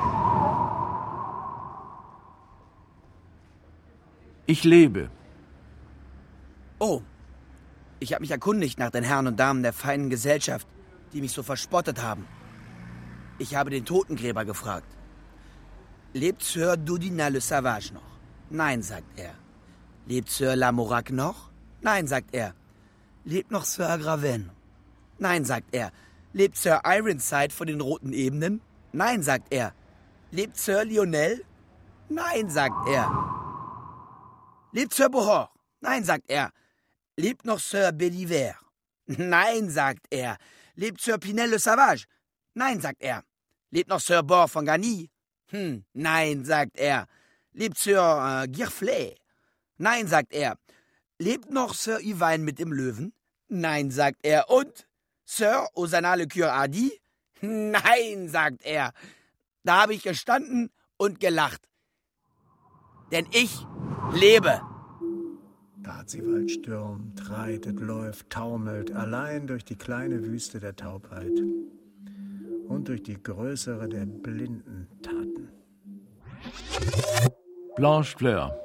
Ich lebe. Oh, ich habe mich erkundigt nach den Herren und Damen der feinen Gesellschaft, die mich so verspottet haben. Ich habe den Totengräber gefragt. Lebt Sir Dudina le Savage noch? Nein, sagt er. Lebt Sir Lamourac noch? Nein, sagt er. Lebt noch Sir Agraven? Nein, sagt er. Lebt Sir Ironside von den Roten Ebenen? Nein, sagt er. Lebt Sir Lionel? Nein, sagt er. Lebt Sir Bohor? Nein, sagt er. Lebt noch Sir Beliver? Nein, sagt er. Lebt Sir Pinel le Savage? Nein, sagt er. Lebt noch Sir Bord von Gagny? Hm, nein, sagt er. Lebt Sir äh, Girflet? Nein, sagt er. Lebt noch Sir Ivain mit dem Löwen? Nein, sagt er. Und Sir Osana le Cure Hardy? Nein, sagt er. Da habe ich gestanden und gelacht. Denn ich lebe. Parzival stürmt, reitet, läuft, taumelt, allein durch die kleine Wüste der Taubheit. und durch die größere der blinden Taten. Blanche Fleur.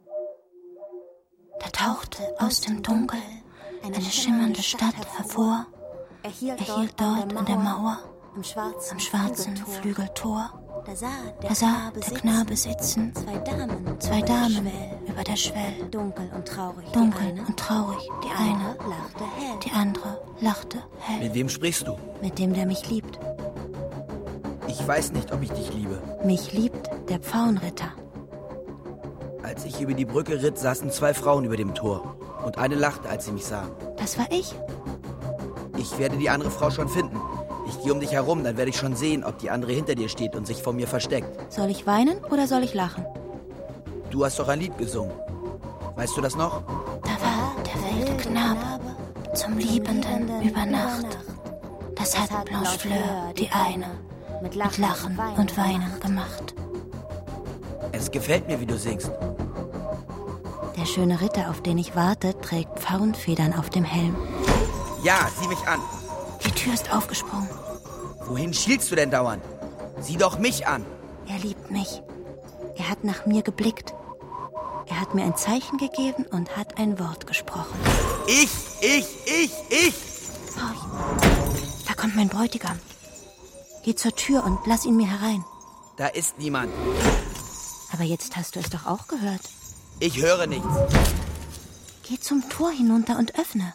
Da tauchte aus dem Dunkel eine schimmernde Stadt hervor. Er hielt dort an der Mauer, am schwarzen Flügeltor. Da sah der Knabe sitzen, zwei Damen über der Schwell, dunkel und traurig, dunkel und traurig. Die eine lachte hell, die andere lachte hell. Mit wem sprichst du? Mit dem, der mich liebt. Ich weiß nicht, ob ich dich liebe. Mich liebt der Pfauenritter. Als ich über die Brücke ritt, saßen zwei Frauen über dem Tor. Und eine lachte, als sie mich sah. Das war ich. Ich werde die andere Frau schon finden. Ich gehe um dich herum, dann werde ich schon sehen, ob die andere hinter dir steht und sich vor mir versteckt. Soll ich weinen oder soll ich lachen? Du hast doch ein Lied gesungen. Weißt du das noch? Da war der wilde Knabe zum Liebenden über Nacht. Das hat Blanche Fleur, die eine, mit Lachen und Weinen gemacht. Es gefällt mir, wie du singst. Der schöne Ritter, auf den ich warte, trägt Pfauenfedern auf dem Helm. Ja, sieh mich an. Die Tür ist aufgesprungen. Wohin schielst du denn dauernd? Sieh doch mich an. Er liebt mich. Er hat nach mir geblickt. Er hat mir ein Zeichen gegeben und hat ein Wort gesprochen. Ich, ich, ich, ich! Horch, da kommt mein Bräutigam. Geh zur Tür und lass ihn mir herein. Da ist niemand. Aber jetzt hast du es doch auch gehört. Ich höre nichts. Geh zum Tor hinunter und öffne.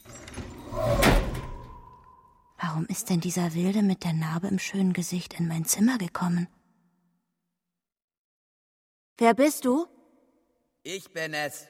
Warum ist denn dieser Wilde mit der Narbe im schönen Gesicht in mein Zimmer gekommen? Wer bist du? Ich bin es.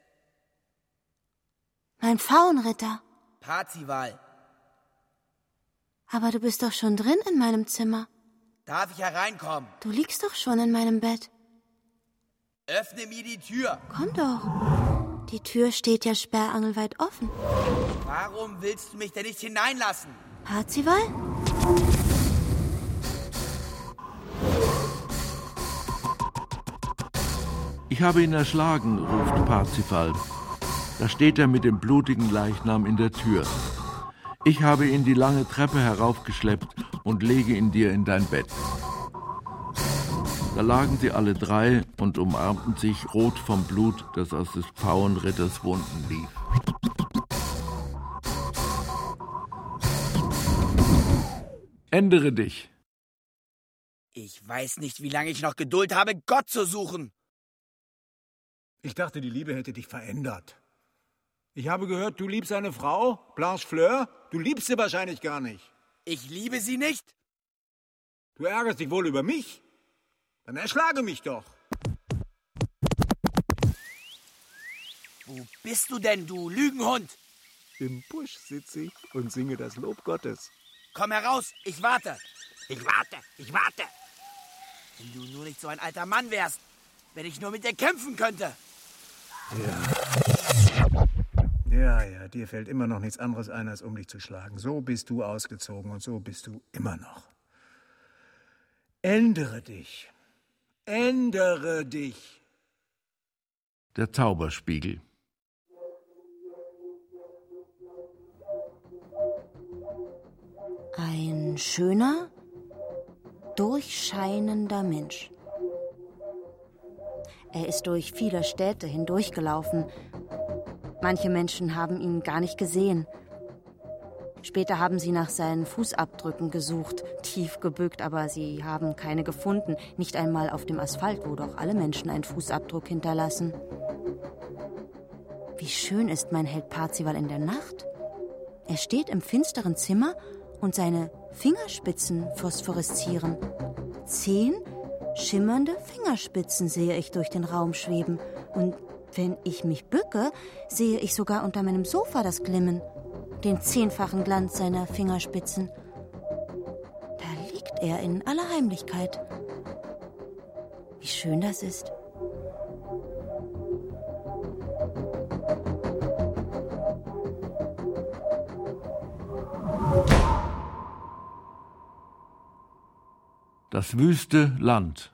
Mein Pfauenritter. Parzival. Aber du bist doch schon drin in meinem Zimmer. Darf ich hereinkommen? Du liegst doch schon in meinem Bett. Öffne mir die Tür. Komm doch. Die Tür steht ja sperrangelweit offen. Warum willst du mich denn nicht hineinlassen? Parzival? Ich habe ihn erschlagen, ruft Parzival. Da steht er mit dem blutigen Leichnam in der Tür. Ich habe ihn die lange Treppe heraufgeschleppt und lege ihn dir in dein Bett. Da lagen sie alle drei und umarmten sich, rot vom Blut, das aus des Pfauenritters Wunden lief. Ändere dich. Ich weiß nicht, wie lange ich noch Geduld habe, Gott zu suchen. Ich dachte, die Liebe hätte dich verändert. Ich habe gehört, du liebst eine Frau, Blanche Fleur. Du liebst sie wahrscheinlich gar nicht. Ich liebe sie nicht. Du ärgerst dich wohl über mich? Dann erschlage mich doch. Wo bist du denn, du Lügenhund? Im Busch sitze ich und singe das Lob Gottes. Komm heraus, ich warte. Ich warte, ich warte. Wenn du nur nicht so ein alter Mann wärst, wenn ich nur mit dir kämpfen könnte. Ja. Ja, ja, dir fällt immer noch nichts anderes ein, als um dich zu schlagen. So bist du ausgezogen und so bist du immer noch. Ändere dich. Ändere dich. Der Zauberspiegel. Ein schöner, durchscheinender Mensch. Er ist durch viele Städte hindurchgelaufen. Manche Menschen haben ihn gar nicht gesehen. Später haben sie nach seinen Fußabdrücken gesucht, tief gebückt, aber sie haben keine gefunden. Nicht einmal auf dem Asphalt, wo doch alle Menschen einen Fußabdruck hinterlassen. Wie schön ist mein Held Parzival in der Nacht. Er steht im finsteren Zimmer und seine Fingerspitzen phosphoreszieren. Zehn schimmernde Fingerspitzen sehe ich durch den Raum schweben. Und wenn ich mich bücke, sehe ich sogar unter meinem Sofa das Glimmen. Den zehnfachen Glanz seiner Fingerspitzen. Da liegt er in aller Heimlichkeit. Wie schön das ist. Das wüste Land.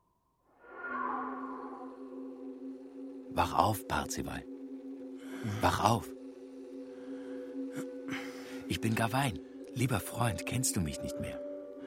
Wach auf, Parzival. Wach auf. Ich bin Gawain. Lieber Freund, kennst du mich nicht mehr?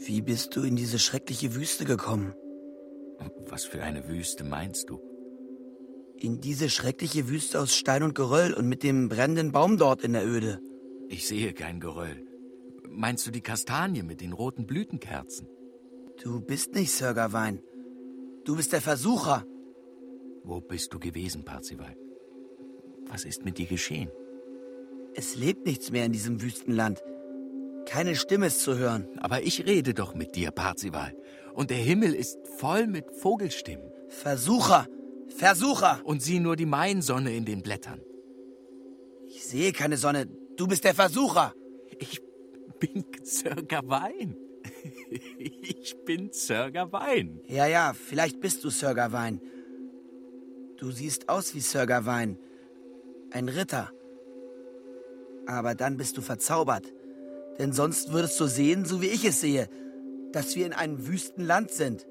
Wie bist du in diese schreckliche Wüste gekommen? Was für eine Wüste meinst du? In diese schreckliche Wüste aus Stein und Geröll und mit dem brennenden Baum dort in der Öde. Ich sehe kein Geröll. Meinst du die Kastanie mit den roten Blütenkerzen? Du bist nicht Sir Gawain. Du bist der Versucher. Wo bist du gewesen, Parzival? Was ist mit dir geschehen? Es lebt nichts mehr in diesem Wüstenland. Keine Stimme ist zu hören. Aber ich rede doch mit dir, Parzival. Und der Himmel ist voll mit Vogelstimmen. Versucher! Versucher! Und sieh nur die Mainsonne in den Blättern. Ich sehe keine Sonne. Du bist der Versucher. Ich bin Sir Gawain. Ich bin Sir Gawain. Ja, ja, vielleicht bist du Sir Gawain. Du siehst aus wie Sir Gawain. Ein Ritter. Aber dann bist du verzaubert. Denn sonst würdest du sehen, so wie ich es sehe, dass wir in einem wüsten Land sind.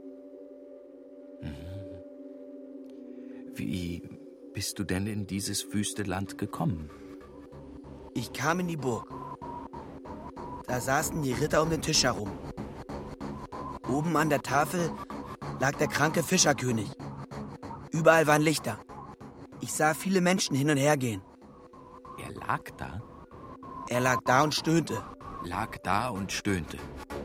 Wie bist du denn in dieses wüste Land gekommen? Ich kam in die Burg. Da saßen die Ritter um den Tisch herum. Oben an der Tafel lag der kranke Fischerkönig. Überall waren Lichter. Ich sah viele Menschen hin und her gehen. Er lag da? Er lag da und stöhnte. Lag da und stöhnte.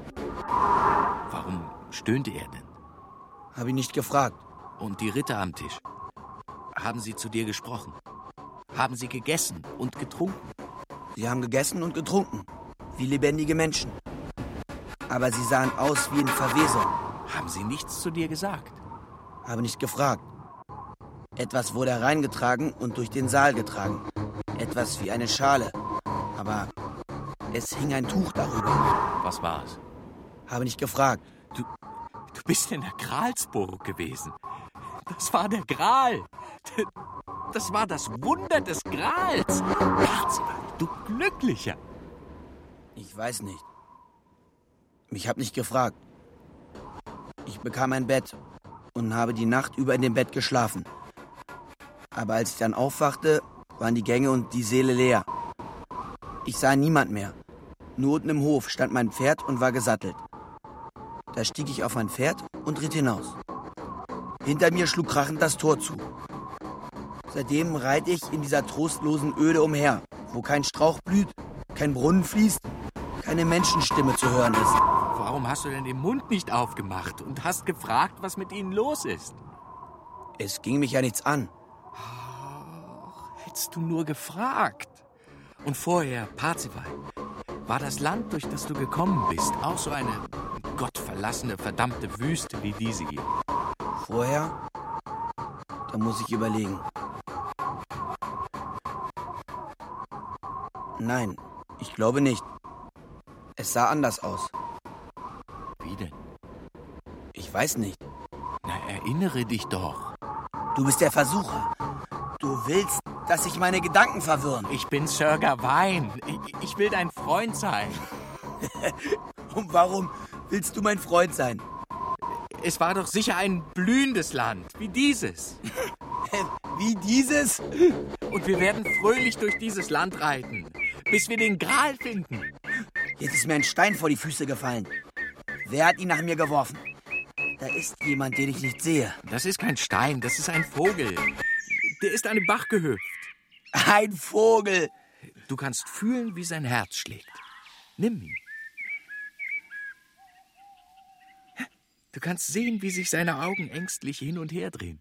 Warum stöhnte er denn? Hab ich nicht gefragt. Und die Ritter am Tisch? Haben sie zu dir gesprochen? Haben sie gegessen und getrunken? Sie haben gegessen und getrunken, wie lebendige Menschen. Aber sie sahen aus wie in Verwesung. Haben sie nichts zu dir gesagt? Habe nicht gefragt. Etwas wurde hereingetragen und durch den Saal getragen. Etwas wie eine Schale. Aber es hing ein Tuch darüber. Was war es? Habe nicht gefragt. Du, du bist in der Gralsburg gewesen. Das war der Gral. Das war das Wunder des Grals. Du Glücklicher. Ich weiß nicht. Ich habe nicht gefragt. Ich bekam ein Bett und habe die Nacht über in dem Bett geschlafen. Aber als ich dann aufwachte, waren die Gänge und die Säle leer. Ich sah niemand mehr. Nur unten im Hof stand mein Pferd und war gesattelt. Da stieg ich auf mein Pferd und ritt hinaus. Hinter mir schlug krachend das Tor zu. Seitdem reite ich in dieser trostlosen Öde umher, wo kein Strauch blüht, kein Brunnen fließt, keine Menschenstimme zu hören ist. Warum hast du denn den Mund nicht aufgemacht und hast gefragt, was mit ihnen los ist? Es ging mich ja nichts an. Oh, hättest du nur gefragt. Und vorher, Parzival, war das Land, durch das du gekommen bist, auch so eine gottverlassene, verdammte Wüste wie diese hier? Vorher? Da muss ich überlegen. Nein, ich glaube nicht. Es sah anders aus. Wie denn? Ich weiß nicht. Na, erinnere dich doch. Du bist der Versucher. Du willst, dass sich meine Gedanken verwirren. Ich bin Sir Gawain. Ich, ich will dein Freund sein. Und warum willst du mein Freund sein? Es war doch sicher ein blühendes Land, wie dieses. Wie dieses? Und wir werden fröhlich durch dieses Land reiten, bis wir den Gral finden. Jetzt ist mir ein Stein vor die Füße gefallen. Wer hat ihn nach mir geworfen? Da ist jemand, den ich nicht sehe. Das ist kein Stein, das ist ein Vogel. Der ist an den Bach gehüpft. Ein Vogel! Du kannst fühlen, wie sein Herz schlägt. Nimm ihn. Du kannst sehen, wie sich seine Augen ängstlich hin und her drehen.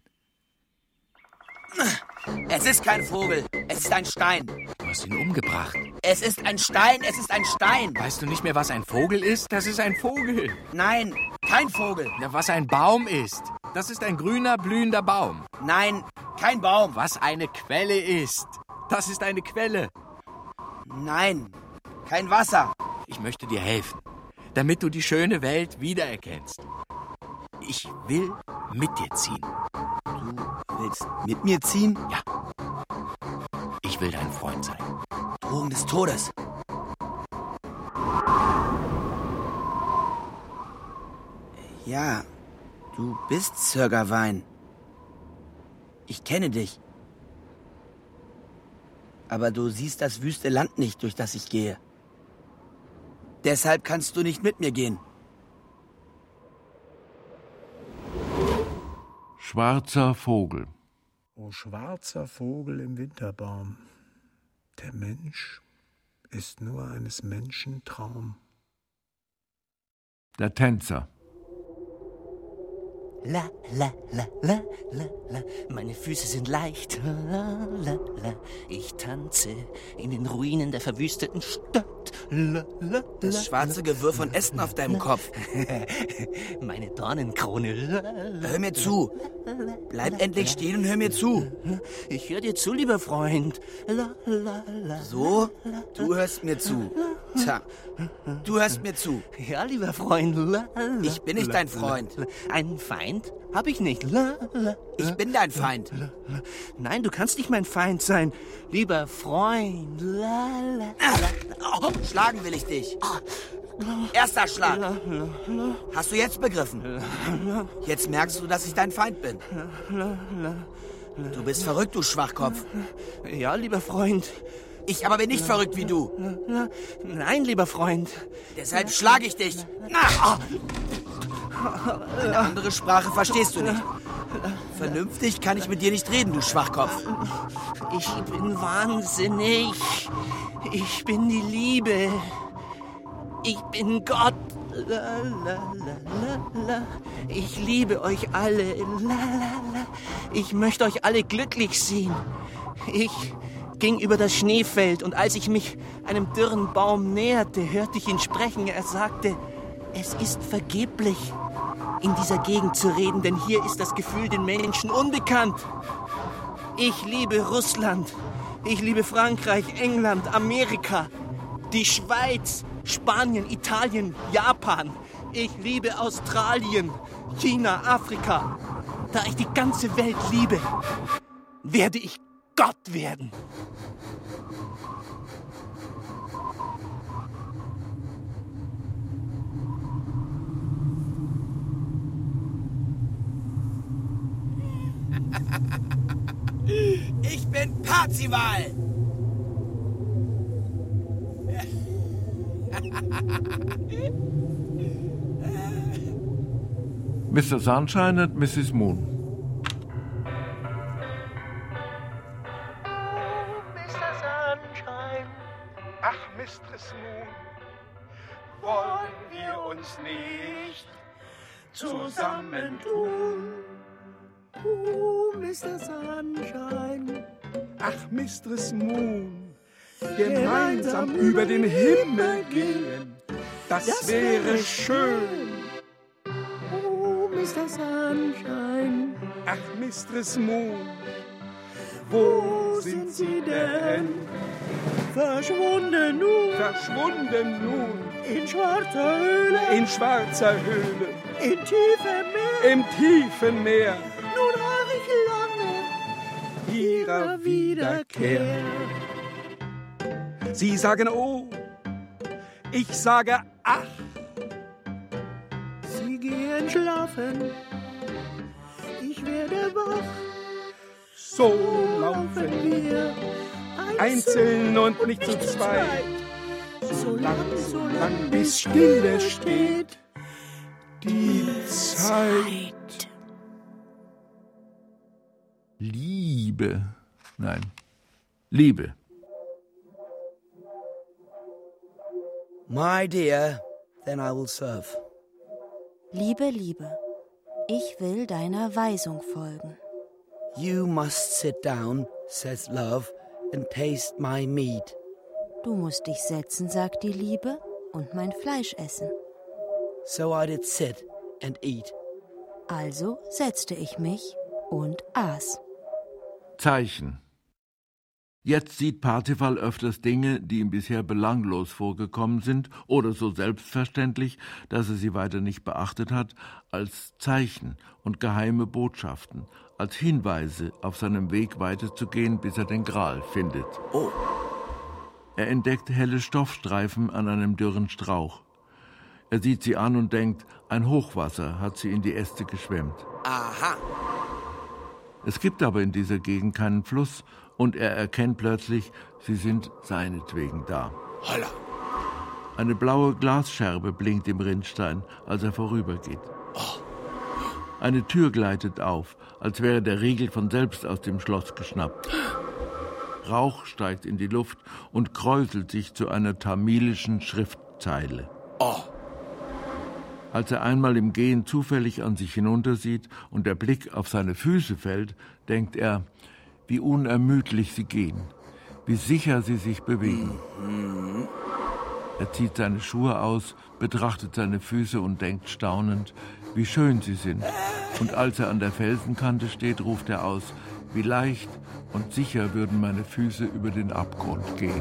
Es ist kein Vogel, es ist ein Stein. Du hast ihn umgebracht. Es ist ein Stein, es ist ein Stein. Weißt du nicht mehr, was ein Vogel ist? Das ist ein Vogel. Nein, kein Vogel. Na, was ein Baum ist, das ist ein grüner, blühender Baum. Nein, kein Baum. Was eine Quelle ist, das ist eine Quelle. Nein, kein Wasser. Ich möchte dir helfen, damit du die schöne Welt wiedererkennst. Ich will mit dir ziehen. Du willst mit mir ziehen? Ja. Ich will dein Freund sein. Drohung des Todes. Ja, du bist Sir Gawain. Ich kenne dich. Aber du siehst das wüste Land nicht, durch das ich gehe. Deshalb kannst du nicht mit mir gehen. Schwarzer Vogel. O schwarzer Vogel im Winterbaum, der Mensch ist nur eines Menschen Traum. Der Tänzer. La, la, la, la, la, la, meine Füße sind leicht. La, la, la, ich tanze in den Ruinen der verwüsteten Stadt. La, la, das schwarze Gewirr von Ästen auf deinem Kopf. Meine Dornenkrone. La, la, hör mir zu. Bleib endlich stehen und hör mir zu. Ich höre dir zu, lieber Freund. La, la, la, so? Du hörst mir zu. Tja, du hörst mir zu. Ja, lieber Freund. La, la, ich bin nicht dein Freund. La, la, ein Feind? Hab ich nicht. La, la, ich bin dein Feind. La, la, nein, du kannst nicht mein Feind sein. Lieber Freund. La, la, la. Oh, schlagen will ich dich. Erster Schlag. Hast du jetzt begriffen? Jetzt merkst du, dass ich dein Feind bin. Du bist verrückt, du Schwachkopf. Ja, lieber Freund. Ich aber bin nicht verrückt wie du. Nein, lieber Freund. Deshalb schlage ich dich. Na. Eine andere Sprache verstehst du nicht. Vernünftig kann ich mit dir nicht reden, du Schwachkopf. Ich bin wahnsinnig. Ich bin die Liebe. Ich bin Gott. La, la, la, la, la. Ich liebe euch alle. La, la, la. Ich möchte euch alle glücklich sehen. Ich ging über das Schneefeld und als ich mich einem dürren Baum näherte, hörte ich ihn sprechen. Er sagte, es ist vergeblich, in dieser Gegend zu reden, denn hier ist das Gefühl den Menschen unbekannt. Ich liebe Russland. Ich liebe Frankreich, England, Amerika, die Schweiz, Spanien, Italien, Japan. Ich liebe Australien, China, Afrika. Da ich die ganze Welt liebe, werde ich Gott werden. Ich bin Parzival. Mister Sunshine and Missus Moon. Mister Sunshine, ach Mistress Moon, wollen wir uns nicht zusammentun? Oh, Mister Sunshine, ach Mistress Moon, gemeinsam über den Himmel gehen, das, das wäre schön. Oh, Mister Sunshine, ach Mistress Moon, wo sind Sie denn? Verschwunden nun, verschwunden nun, in schwarzer Höhle, in schwarzer Höhle, in tiefem Meer, im tiefen Meer. Nun harre ich lange ihrer Wiederkehr. Sie sagen oh, ich sage ach. Sie gehen schlafen, ich werde wach. So laufen wir einzeln und nicht zu zweit, so lang, so lang bis Stille steht die Zeit. Liebe. Nein. Liebe. My dear, then I will serve. Liebe, Liebe, ich will deiner Weisung folgen. You must sit down, says love, and taste my meat. Du musst dich setzen, sagt die Liebe, und mein Fleisch essen. So I did sit and eat. Also setzte ich mich und aß. Zeichen. Jetzt sieht Parzival öfters Dinge, die ihm bisher belanglos vorgekommen sind oder so selbstverständlich, dass er sie weiter nicht beachtet hat, als Zeichen und geheime Botschaften, als Hinweise auf seinem Weg weiterzugehen, bis er den Gral findet. Oh. Er entdeckt helle Stoffstreifen an einem dürren Strauch. Er sieht sie an und denkt, ein Hochwasser hat sie in die Äste geschwemmt. Aha. Es gibt aber in dieser Gegend keinen Fluss und er erkennt plötzlich, sie sind seinetwegen da. Holla. Eine blaue Glasscherbe blinkt im Rinnstein, als er vorübergeht. Oh. Eine Tür gleitet auf, als wäre der Riegel von selbst aus dem Schloss geschnappt. Rauch steigt in die Luft und kräuselt sich zu einer tamilischen Schriftzeile. Oh! Als er einmal im Gehen zufällig an sich hinuntersieht und der Blick auf seine Füße fällt, denkt er, wie unermüdlich sie gehen, wie sicher sie sich bewegen. Mhm. Er zieht seine Schuhe aus, betrachtet seine Füße und denkt staunend, wie schön sie sind. Und als er an der Felsenkante steht, ruft er aus, wie leicht und sicher würden meine Füße über den Abgrund gehen.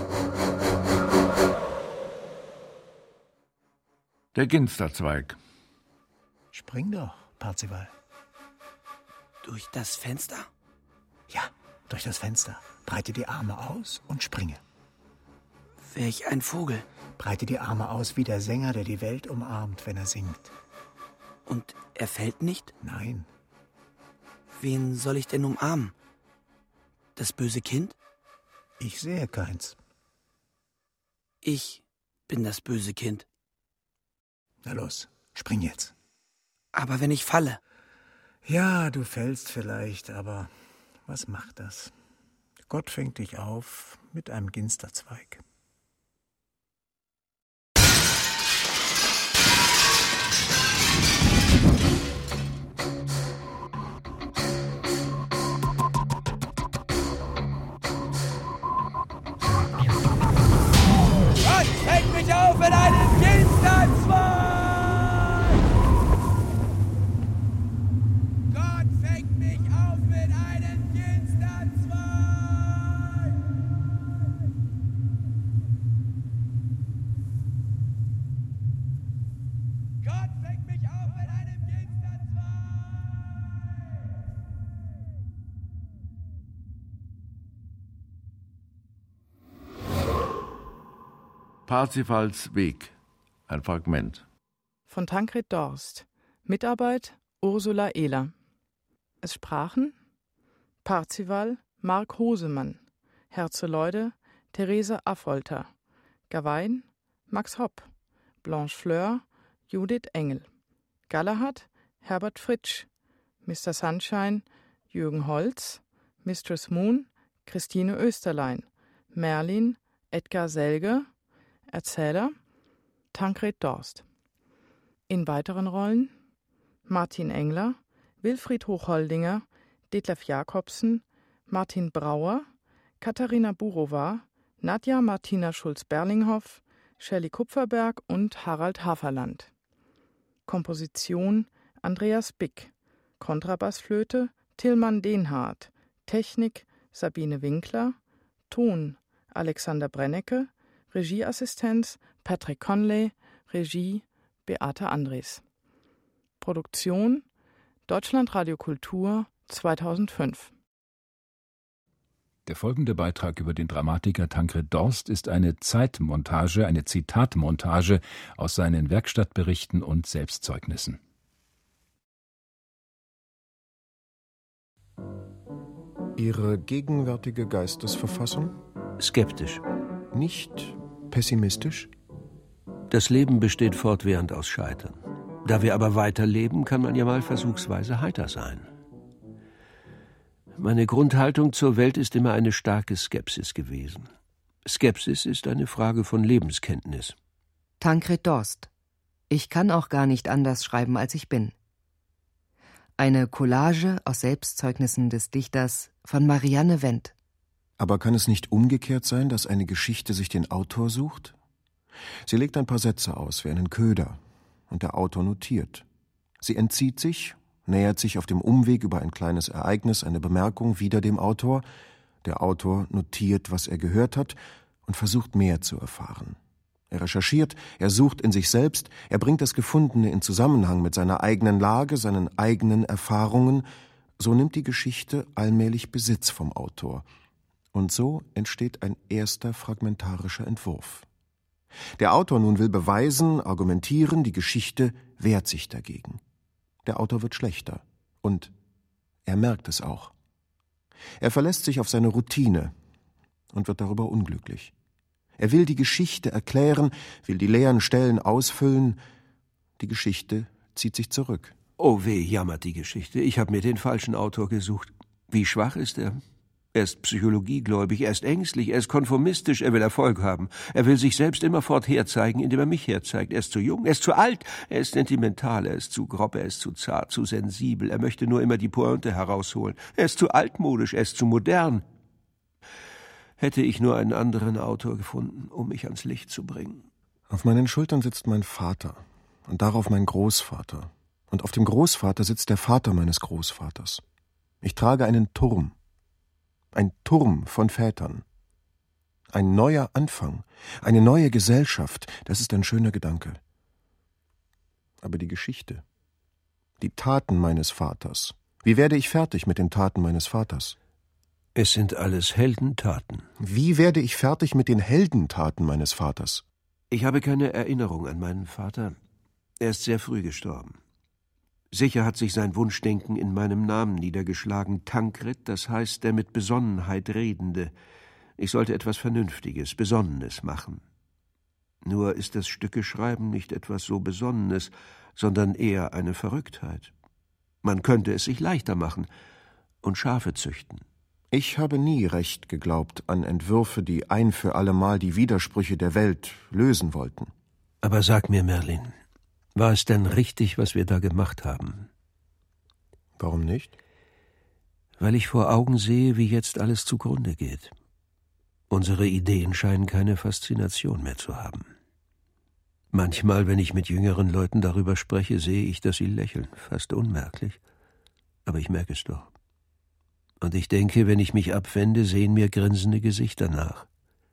Der Ginsterzweig. Spring doch, Parzival. Durch das Fenster? Ja, durch das Fenster. Breite die Arme aus und springe. Welch ein Vogel. Breite die Arme aus wie der Sänger, der die Welt umarmt, wenn er singt. Und er fällt nicht? Nein. Wen soll ich denn umarmen? Das böse Kind? Ich sehe keins. Ich bin das böse Kind. Na los, spring jetzt. Aber wenn ich falle? Ja, du fällst vielleicht, aber was macht das? Gott fängt dich auf mit einem Ginsterzweig. Gott fängt mich auf mit einem Ginsterzweig! Parzifals Weg. Ein Fragment. Von Tankred Dorst. Mitarbeit Ursula Ehler. Es sprachen Parzival Mark Hosemann, Herzeleude Therese Affolter, Gawain Max Hopp, Blanche Fleur Judith Engel, Galahad Herbert Fritsch, Mister Sunshine Jürgen Holz, Mistress Moon Christine Österlein, Merlin Edgar Selge, Erzähler Tankred Dorst. In weiteren Rollen Martin Engler, Wilfried Hochholdinger, Detlef Jakobsen, Martin Brauer, Katharina Burowa, Nadja Martina Schulz-Berlinghoff, Shelley Kupferberg und Harald Haferland. Komposition Andreas Bick, Kontrabassflöte Tillmann Denhardt, Technik Sabine Winkler, Ton Alexander Brennecke, Regieassistenz Patrick Conley, Regie Beate Andres. Produktion Deutschlandradio Kultur zweitausendfünf. Der folgende Beitrag über den Dramatiker Tankred Dorst ist eine Zeitmontage, eine Zitatmontage aus seinen Werkstattberichten und Selbstzeugnissen. Ihre gegenwärtige Geistesverfassung? Skeptisch. Nicht pessimistisch? Das Leben besteht fortwährend aus Scheitern. Da wir aber weiterleben, kann man ja mal versuchsweise heiter sein. Meine Grundhaltung zur Welt ist immer eine starke Skepsis gewesen. Skepsis ist eine Frage von Lebenskenntnis. Tankred Dorst. Ich kann auch gar nicht anders schreiben, als ich bin. Eine Collage aus Selbstzeugnissen des Dichters von Marianne Wendt. Aber kann es nicht umgekehrt sein, dass eine Geschichte sich den Autor sucht? Sie legt ein paar Sätze aus wie einen Köder, und der Autor notiert. Sie entzieht sich, nähert sich auf dem Umweg über ein kleines Ereignis, eine Bemerkung wieder dem Autor. Der Autor notiert, was er gehört hat, und versucht mehr zu erfahren. Er recherchiert, er sucht in sich selbst, er bringt das Gefundene in Zusammenhang mit seiner eigenen Lage, seinen eigenen Erfahrungen. So nimmt die Geschichte allmählich Besitz vom Autor. Und so entsteht ein erster fragmentarischer Entwurf. Der Autor nun will beweisen, argumentieren, die Geschichte wehrt sich dagegen. Der Autor wird schlechter. Und er merkt es auch. Er verlässt sich auf seine Routine und wird darüber unglücklich. Er will die Geschichte erklären, will die leeren Stellen ausfüllen. Die Geschichte zieht sich zurück. Oh weh, jammert die Geschichte. Ich habe mir den falschen Autor gesucht. Wie schwach ist er? Er ist psychologiegläubig, er ist ängstlich, er ist konformistisch, er will Erfolg haben. Er will sich selbst immerfort herzeigen, indem er mich herzeigt. Er ist zu jung, er ist zu alt, er ist sentimental, er ist zu grob, er ist zu zart, zu sensibel. Er möchte nur immer die Pointe herausholen. Er ist zu altmodisch, er ist zu modern. Hätte ich nur einen anderen Autor gefunden, um mich ans Licht zu bringen. Auf meinen Schultern sitzt mein Vater und darauf mein Großvater. Und auf dem Großvater sitzt der Vater meines Großvaters. Ich trage einen Turm. Ein Turm von Vätern. Ein neuer Anfang, eine neue Gesellschaft, das ist ein schöner Gedanke. Aber die Geschichte, die Taten meines Vaters, wie werde ich fertig mit den Taten meines Vaters? Es sind alles Heldentaten. Wie werde ich fertig mit den Heldentaten meines Vaters? Ich habe keine Erinnerung an meinen Vater. Er ist sehr früh gestorben. Sicher hat sich sein Wunschdenken in meinem Namen niedergeschlagen. Tankred, das heißt der mit Besonnenheit Redende. Ich sollte etwas Vernünftiges, Besonnenes machen. Nur ist das Stückeschreiben nicht etwas so Besonnenes, sondern eher eine Verrücktheit. Man könnte es sich leichter machen und Schafe züchten. Ich habe nie recht geglaubt an Entwürfe, die ein für allemal die Widersprüche der Welt lösen wollten. Aber sag mir, Merlin, war es denn richtig, was wir da gemacht haben? Warum nicht? Weil ich vor Augen sehe, wie jetzt alles zugrunde geht. Unsere Ideen scheinen keine Faszination mehr zu haben. Manchmal, wenn ich mit jüngeren Leuten darüber spreche, sehe ich, dass sie lächeln, fast unmerklich. Aber ich merke es doch. Und ich denke, wenn ich mich abwende, sehen mir grinsende Gesichter nach.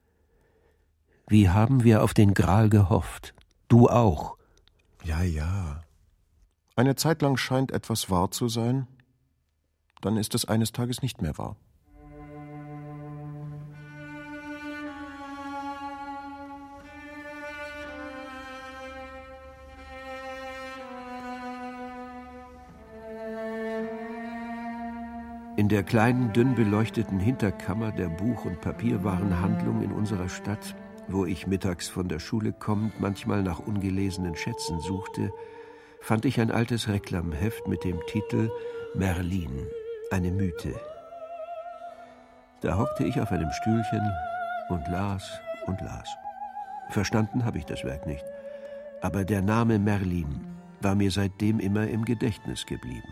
Wie haben wir auf den Gral gehofft? Du auch. Ja, ja. Eine Zeit lang scheint etwas wahr zu sein, dann ist es eines Tages nicht mehr wahr. In der kleinen, dünn beleuchteten Hinterkammer der Buch- und Papierwarenhandlung in unserer Stadt, wo ich mittags von der Schule kommend manchmal nach ungelesenen Schätzen suchte, fand ich ein altes Reklamheft mit dem Titel Merlin, eine Mythe. Da hockte ich auf einem Stühlchen und las und las. Verstanden habe ich das Werk nicht, aber der Name Merlin war mir seitdem immer im Gedächtnis geblieben.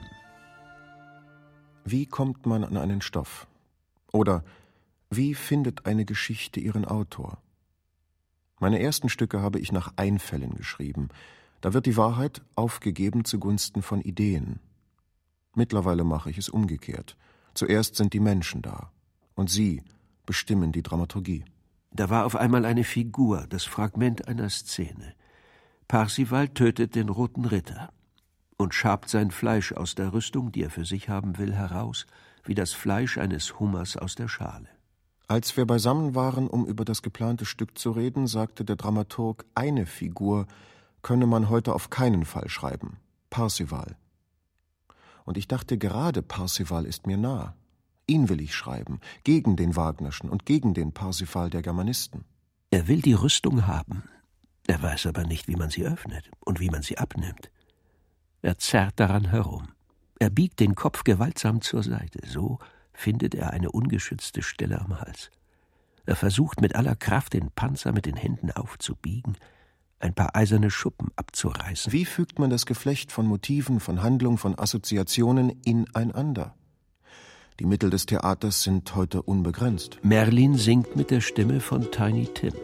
Wie kommt man an einen Stoff? Oder wie findet eine Geschichte ihren Autor? Meine ersten Stücke habe ich nach Einfällen geschrieben. Da wird die Wahrheit aufgegeben zugunsten von Ideen. Mittlerweile mache ich es umgekehrt. Zuerst sind die Menschen da, und sie bestimmen die Dramaturgie. Da war auf einmal eine Figur, das Fragment einer Szene. Parzival tötet den Roten Ritter und schabt sein Fleisch aus der Rüstung, die er für sich haben will, heraus, wie das Fleisch eines Hummers aus der Schale. Als wir beisammen waren, um über das geplante Stück zu reden, sagte der Dramaturg, eine Figur könne man heute auf keinen Fall schreiben, Parzival. Und ich dachte, gerade Parzival ist mir nah. Ihn will ich schreiben, gegen den Wagnerschen und gegen den Parzival der Germanisten. Er will die Rüstung haben. Er weiß aber nicht, wie man sie öffnet und wie man sie abnimmt. Er zerrt daran herum. Er biegt den Kopf gewaltsam zur Seite. So findet er eine ungeschützte Stelle am Hals. Er versucht mit aller Kraft, den Panzer mit den Händen aufzubiegen, ein paar eiserne Schuppen abzureißen. Wie fügt man das Geflecht von Motiven, von Handlung, von Assoziationen ineinander? Die Mittel des Theaters sind heute unbegrenzt. Merlin singt mit der Stimme von Tiny Tim.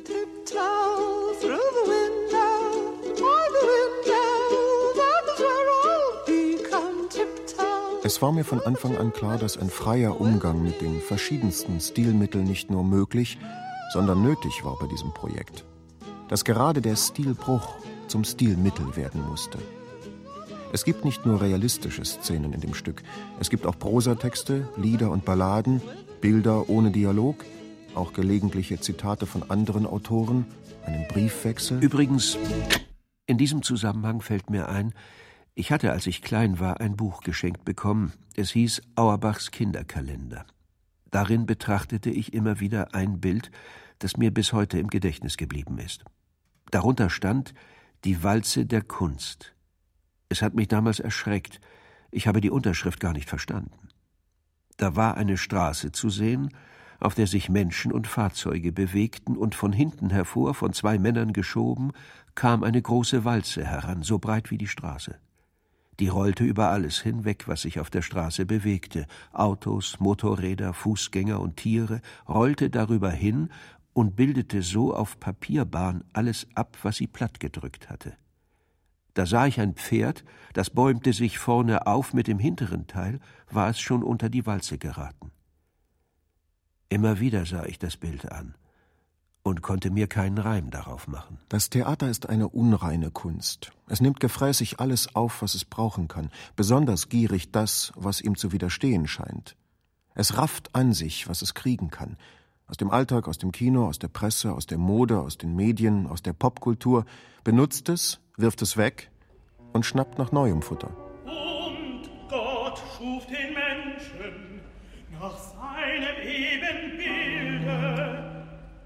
Es war mir von Anfang an klar, dass ein freier Umgang mit den verschiedensten Stilmitteln nicht nur möglich, sondern nötig war bei diesem Projekt. Dass gerade der Stilbruch zum Stilmittel werden musste. Es gibt nicht nur realistische Szenen in dem Stück, es gibt auch Prosatexte, Lieder und Balladen, Bilder ohne Dialog, auch gelegentliche Zitate von anderen Autoren, einen Briefwechsel. Übrigens, in diesem Zusammenhang fällt mir ein, ich hatte, als ich klein war, ein Buch geschenkt bekommen. Es hieß Auerbachs Kinderkalender. Darin betrachtete ich immer wieder ein Bild, das mir bis heute im Gedächtnis geblieben ist. Darunter stand die Walze der Kunst. Es hat mich damals erschreckt. Ich habe die Unterschrift gar nicht verstanden. Da war eine Straße zu sehen, auf der sich Menschen und Fahrzeuge bewegten, und von hinten hervor, von zwei Männern geschoben, kam eine große Walze heran, so breit wie die Straße. Die rollte über alles hinweg, was sich auf der Straße bewegte, Autos, Motorräder, Fußgänger und Tiere, rollte darüber hin und bildete so auf Papierbahn alles ab, was sie plattgedrückt hatte. Da sah ich ein Pferd, das bäumte sich vorne auf, mit dem hinteren Teil war es schon unter die Walze geraten. Immer wieder sah ich das Bild an und konnte mir keinen Reim darauf machen. Das Theater ist eine unreine Kunst. Es nimmt gefräßig alles auf, was es brauchen kann, besonders gierig das, was ihm zu widerstehen scheint. Es rafft an sich, was es kriegen kann. Aus dem Alltag, aus dem Kino, aus der Presse, aus der Mode, aus den Medien, aus der Popkultur, benutzt es, wirft es weg und schnappt nach neuem Futter. Und Gott schuf den Menschen nach seinem Ebenbilde.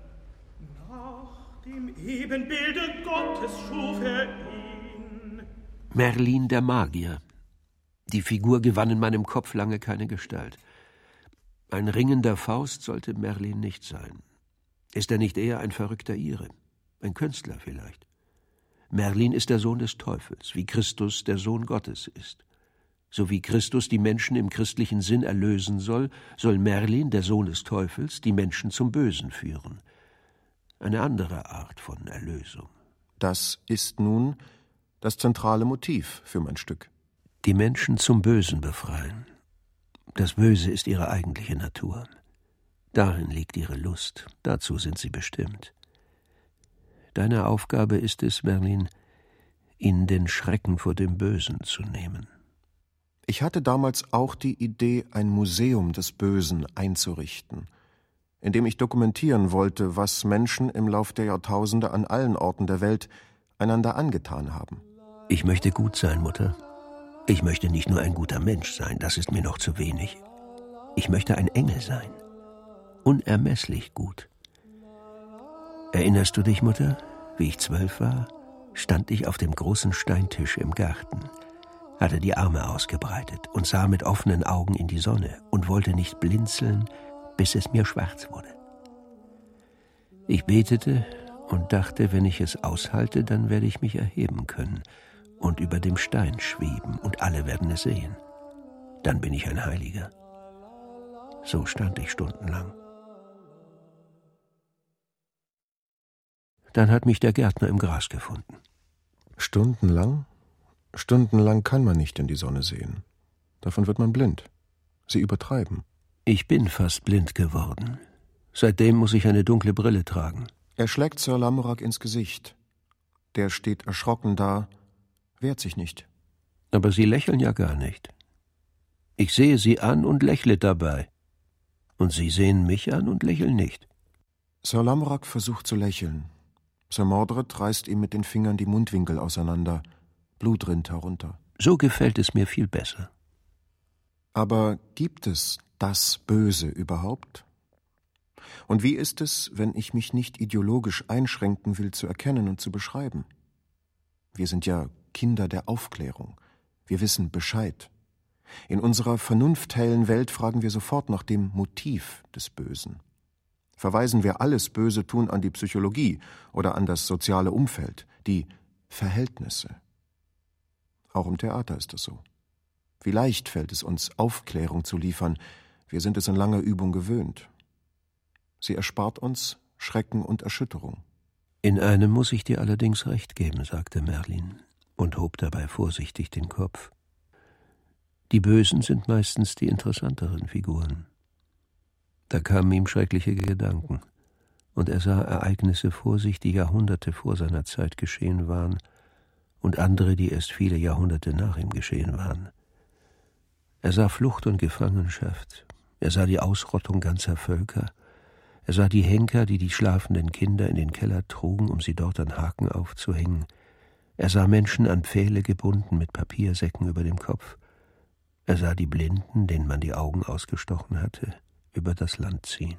Nach dem Ebenbilde Gottes schuf er ihn. Merlin der Magier. Die Figur gewann in meinem Kopf lange keine Gestalt. Ein ringender Faust sollte Merlin nicht sein. Ist er nicht eher ein verrückter Ire? Ein Künstler vielleicht? Merlin ist der Sohn des Teufels, wie Christus der Sohn Gottes ist. So wie Christus die Menschen im christlichen Sinn erlösen soll, soll Merlin, der Sohn des Teufels, die Menschen zum Bösen führen. Eine andere Art von Erlösung. Das ist nun das zentrale Motiv für mein Stück. Die Menschen zum Bösen befreien. Das Böse ist ihre eigentliche Natur. Darin liegt ihre Lust, dazu sind sie bestimmt. Deine Aufgabe ist es, Merlin, ihnen den Schrecken vor dem Bösen zu nehmen. Ich hatte damals auch die Idee, ein Museum des Bösen einzurichten, in dem ich dokumentieren wollte, was Menschen im Lauf der Jahrtausende an allen Orten der Welt einander angetan haben. Ich möchte gut sein, Mutter. Ich möchte nicht nur ein guter Mensch sein, das ist mir noch zu wenig. Ich möchte ein Engel sein. Unermesslich gut. Erinnerst du dich, Mutter, wie ich zwölf war, stand ich auf dem großen Steintisch im Garten, hatte die Arme ausgebreitet und sah mit offenen Augen in die Sonne und wollte nicht blinzeln, bis es mir schwarz wurde. Ich betete und dachte, wenn ich es aushalte, dann werde ich mich erheben können und über dem Stein schweben, und alle werden es sehen. Dann bin ich ein Heiliger. So stand ich stundenlang. Dann hat mich der Gärtner im Gras gefunden. Stundenlang? Stundenlang kann man nicht in die Sonne sehen. Davon wird man blind. Sie übertreiben. Ich bin fast blind geworden. Seitdem muss ich eine dunkle Brille tragen. Er schlägt Sir Lamorak ins Gesicht. Der steht erschrocken da, wehrt sich nicht. Aber Sie lächeln ja gar nicht. Ich sehe Sie an und lächle dabei. Und Sie sehen mich an und lächeln nicht. Sir Lamorak versucht zu lächeln. Sir Mordred reißt ihm mit den Fingern die Mundwinkel auseinander. Blut rinnt herunter. So gefällt es mir viel besser. Aber gibt es das Böse überhaupt? Und wie ist es, wenn ich mich nicht ideologisch einschränken will, zu erkennen und zu beschreiben? Wir sind ja Kinder der Aufklärung. Wir wissen Bescheid. In unserer vernunfthellen Welt fragen wir sofort nach dem Motiv des Bösen. Verweisen wir alles böse Tun an die Psychologie oder an das soziale Umfeld, die Verhältnisse. Auch im Theater ist es so. Wie leicht fällt es uns, Aufklärung zu liefern. Wir sind es in langer Übung gewöhnt. Sie erspart uns Schrecken und Erschütterung. In einem muss ich dir allerdings recht geben, sagte Merlin und hob dabei vorsichtig den Kopf. Die Bösen sind meistens die interessanteren Figuren. Da kamen ihm schreckliche Gedanken, und er sah Ereignisse vor sich, die Jahrhunderte vor seiner Zeit geschehen waren, und andere, die erst viele Jahrhunderte nach ihm geschehen waren. Er sah Flucht und Gefangenschaft, er sah die Ausrottung ganzer Völker, er sah die Henker, die die schlafenden Kinder in den Keller trugen, um sie dort an Haken aufzuhängen, er sah Menschen an Pfähle gebunden mit Papiersäcken über dem Kopf, er sah die Blinden, denen man die Augen ausgestochen hatte, über das Land ziehen.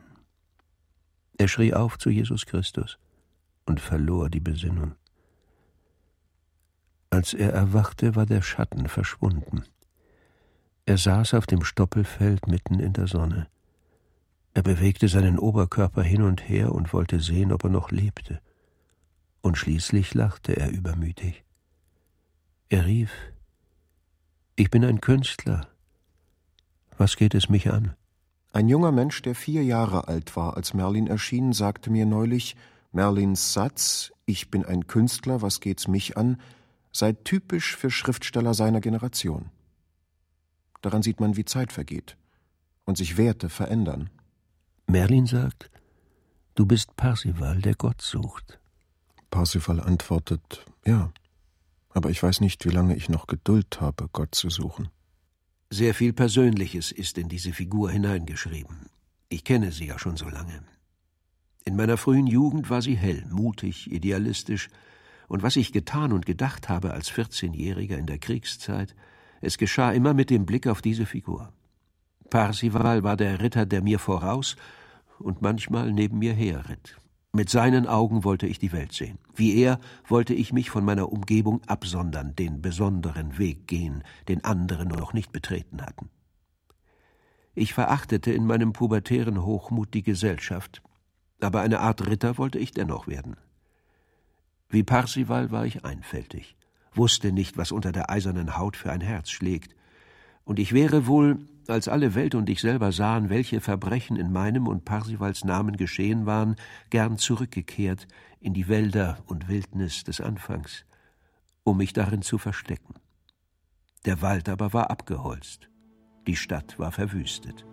Er schrie auf zu Jesus Christus und verlor die Besinnung. Als er erwachte, war der Schatten verschwunden. Er saß auf dem Stoppelfeld mitten in der Sonne. Er bewegte seinen Oberkörper hin und her und wollte sehen, ob er noch lebte. Und schließlich lachte er übermütig. Er rief: »Ich bin ein Künstler. Was geht es mich an?« Ein junger Mensch, der vier Jahre alt war, als Merlin erschien, sagte mir neulich, Merlins Satz, »Ich bin ein Künstler, was geht's mich an?« sei typisch für Schriftsteller seiner Generation. Daran sieht man, wie Zeit vergeht und sich Werte verändern. Merlin sagt, du bist Parzival, der Gott sucht. Parzival antwortet, ja, aber ich weiß nicht, wie lange ich noch Geduld habe, Gott zu suchen. Sehr viel Persönliches ist in diese Figur hineingeschrieben. Ich kenne sie ja schon so lange. In meiner frühen Jugend war sie hell, mutig, idealistisch, und was ich getan und gedacht habe als vierzehnjähriger in der Kriegszeit, es geschah immer mit dem Blick auf diese Figur. Parzival war der Ritter, der mir voraus und manchmal neben mir herritt. Mit seinen Augen wollte ich die Welt sehen. Wie er wollte ich mich von meiner Umgebung absondern, den besonderen Weg gehen, den andere noch nicht betreten hatten. Ich verachtete in meinem pubertären Hochmut die Gesellschaft, aber eine Art Ritter wollte ich dennoch werden. Wie Parzival war ich einfältig, wusste nicht, was unter der eisernen Haut für ein Herz schlägt, und ich wäre wohl, als alle Welt und ich selber sahen, welche Verbrechen in meinem und Parzivals Namen geschehen waren, gern zurückgekehrt in die Wälder und Wildnis des Anfangs, um mich darin zu verstecken. Der Wald aber war abgeholzt, die Stadt war verwüstet.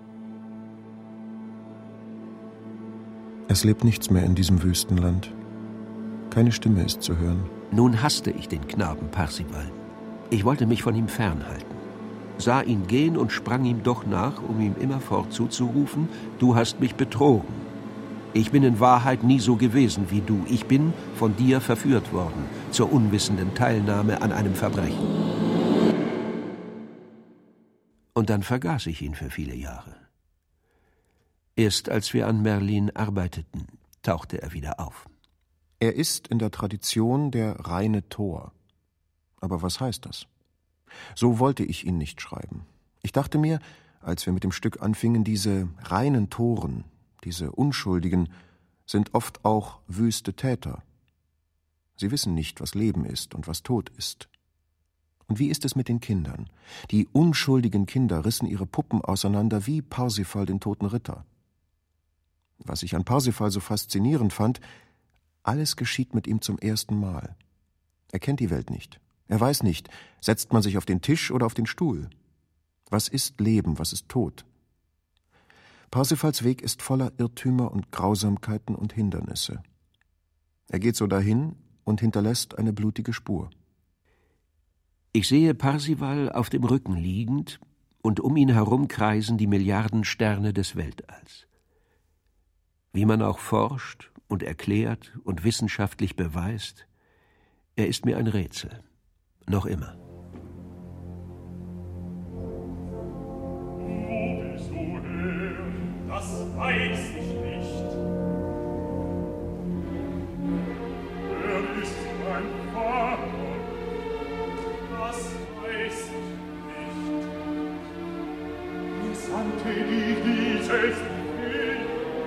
Es lebt nichts mehr in diesem Wüstenland. Keine Stimme ist zu hören. Nun hasste ich den Knaben Parzival. Ich wollte mich von ihm fernhalten, sah ihn gehen und sprang ihm doch nach, um ihm immerfort zuzurufen, du hast mich betrogen. Ich bin in Wahrheit nie so gewesen wie du. Ich bin von dir verführt worden, zur unwissenden Teilnahme an einem Verbrechen. Und dann vergaß ich ihn für viele Jahre. Erst als wir an Merlin arbeiteten, tauchte er wieder auf. Er ist in der Tradition der reine Tor. Aber was heißt das? So wollte ich ihn nicht schreiben. Ich dachte mir, als wir mit dem Stück anfingen, diese reinen Toren, diese Unschuldigen, sind oft auch wüste Täter. Sie wissen nicht, was Leben ist und was Tod ist. Und wie ist es mit den Kindern? Die unschuldigen Kinder rissen ihre Puppen auseinander wie Parzival den toten Ritter. Was ich an Parzival so faszinierend fand, alles geschieht mit ihm zum ersten Mal. Er kennt die Welt nicht. Er weiß nicht, setzt man sich auf den Tisch oder auf den Stuhl? Was ist Leben, was ist Tod? Parzivals Weg ist voller Irrtümer und Grausamkeiten und Hindernisse. Er geht so dahin und hinterlässt eine blutige Spur. Ich sehe Parzival auf dem Rücken liegend und um ihn herum kreisen die Milliarden Sterne des Weltalls. Wie man auch forscht und erklärt und wissenschaftlich beweist, er ist mir ein Rätsel. Noch immer. Wo bist du her? Das weiß ich nicht. Wer ist mein Vater? Das weiß ich nicht. Mir sandte die dieses Befehl.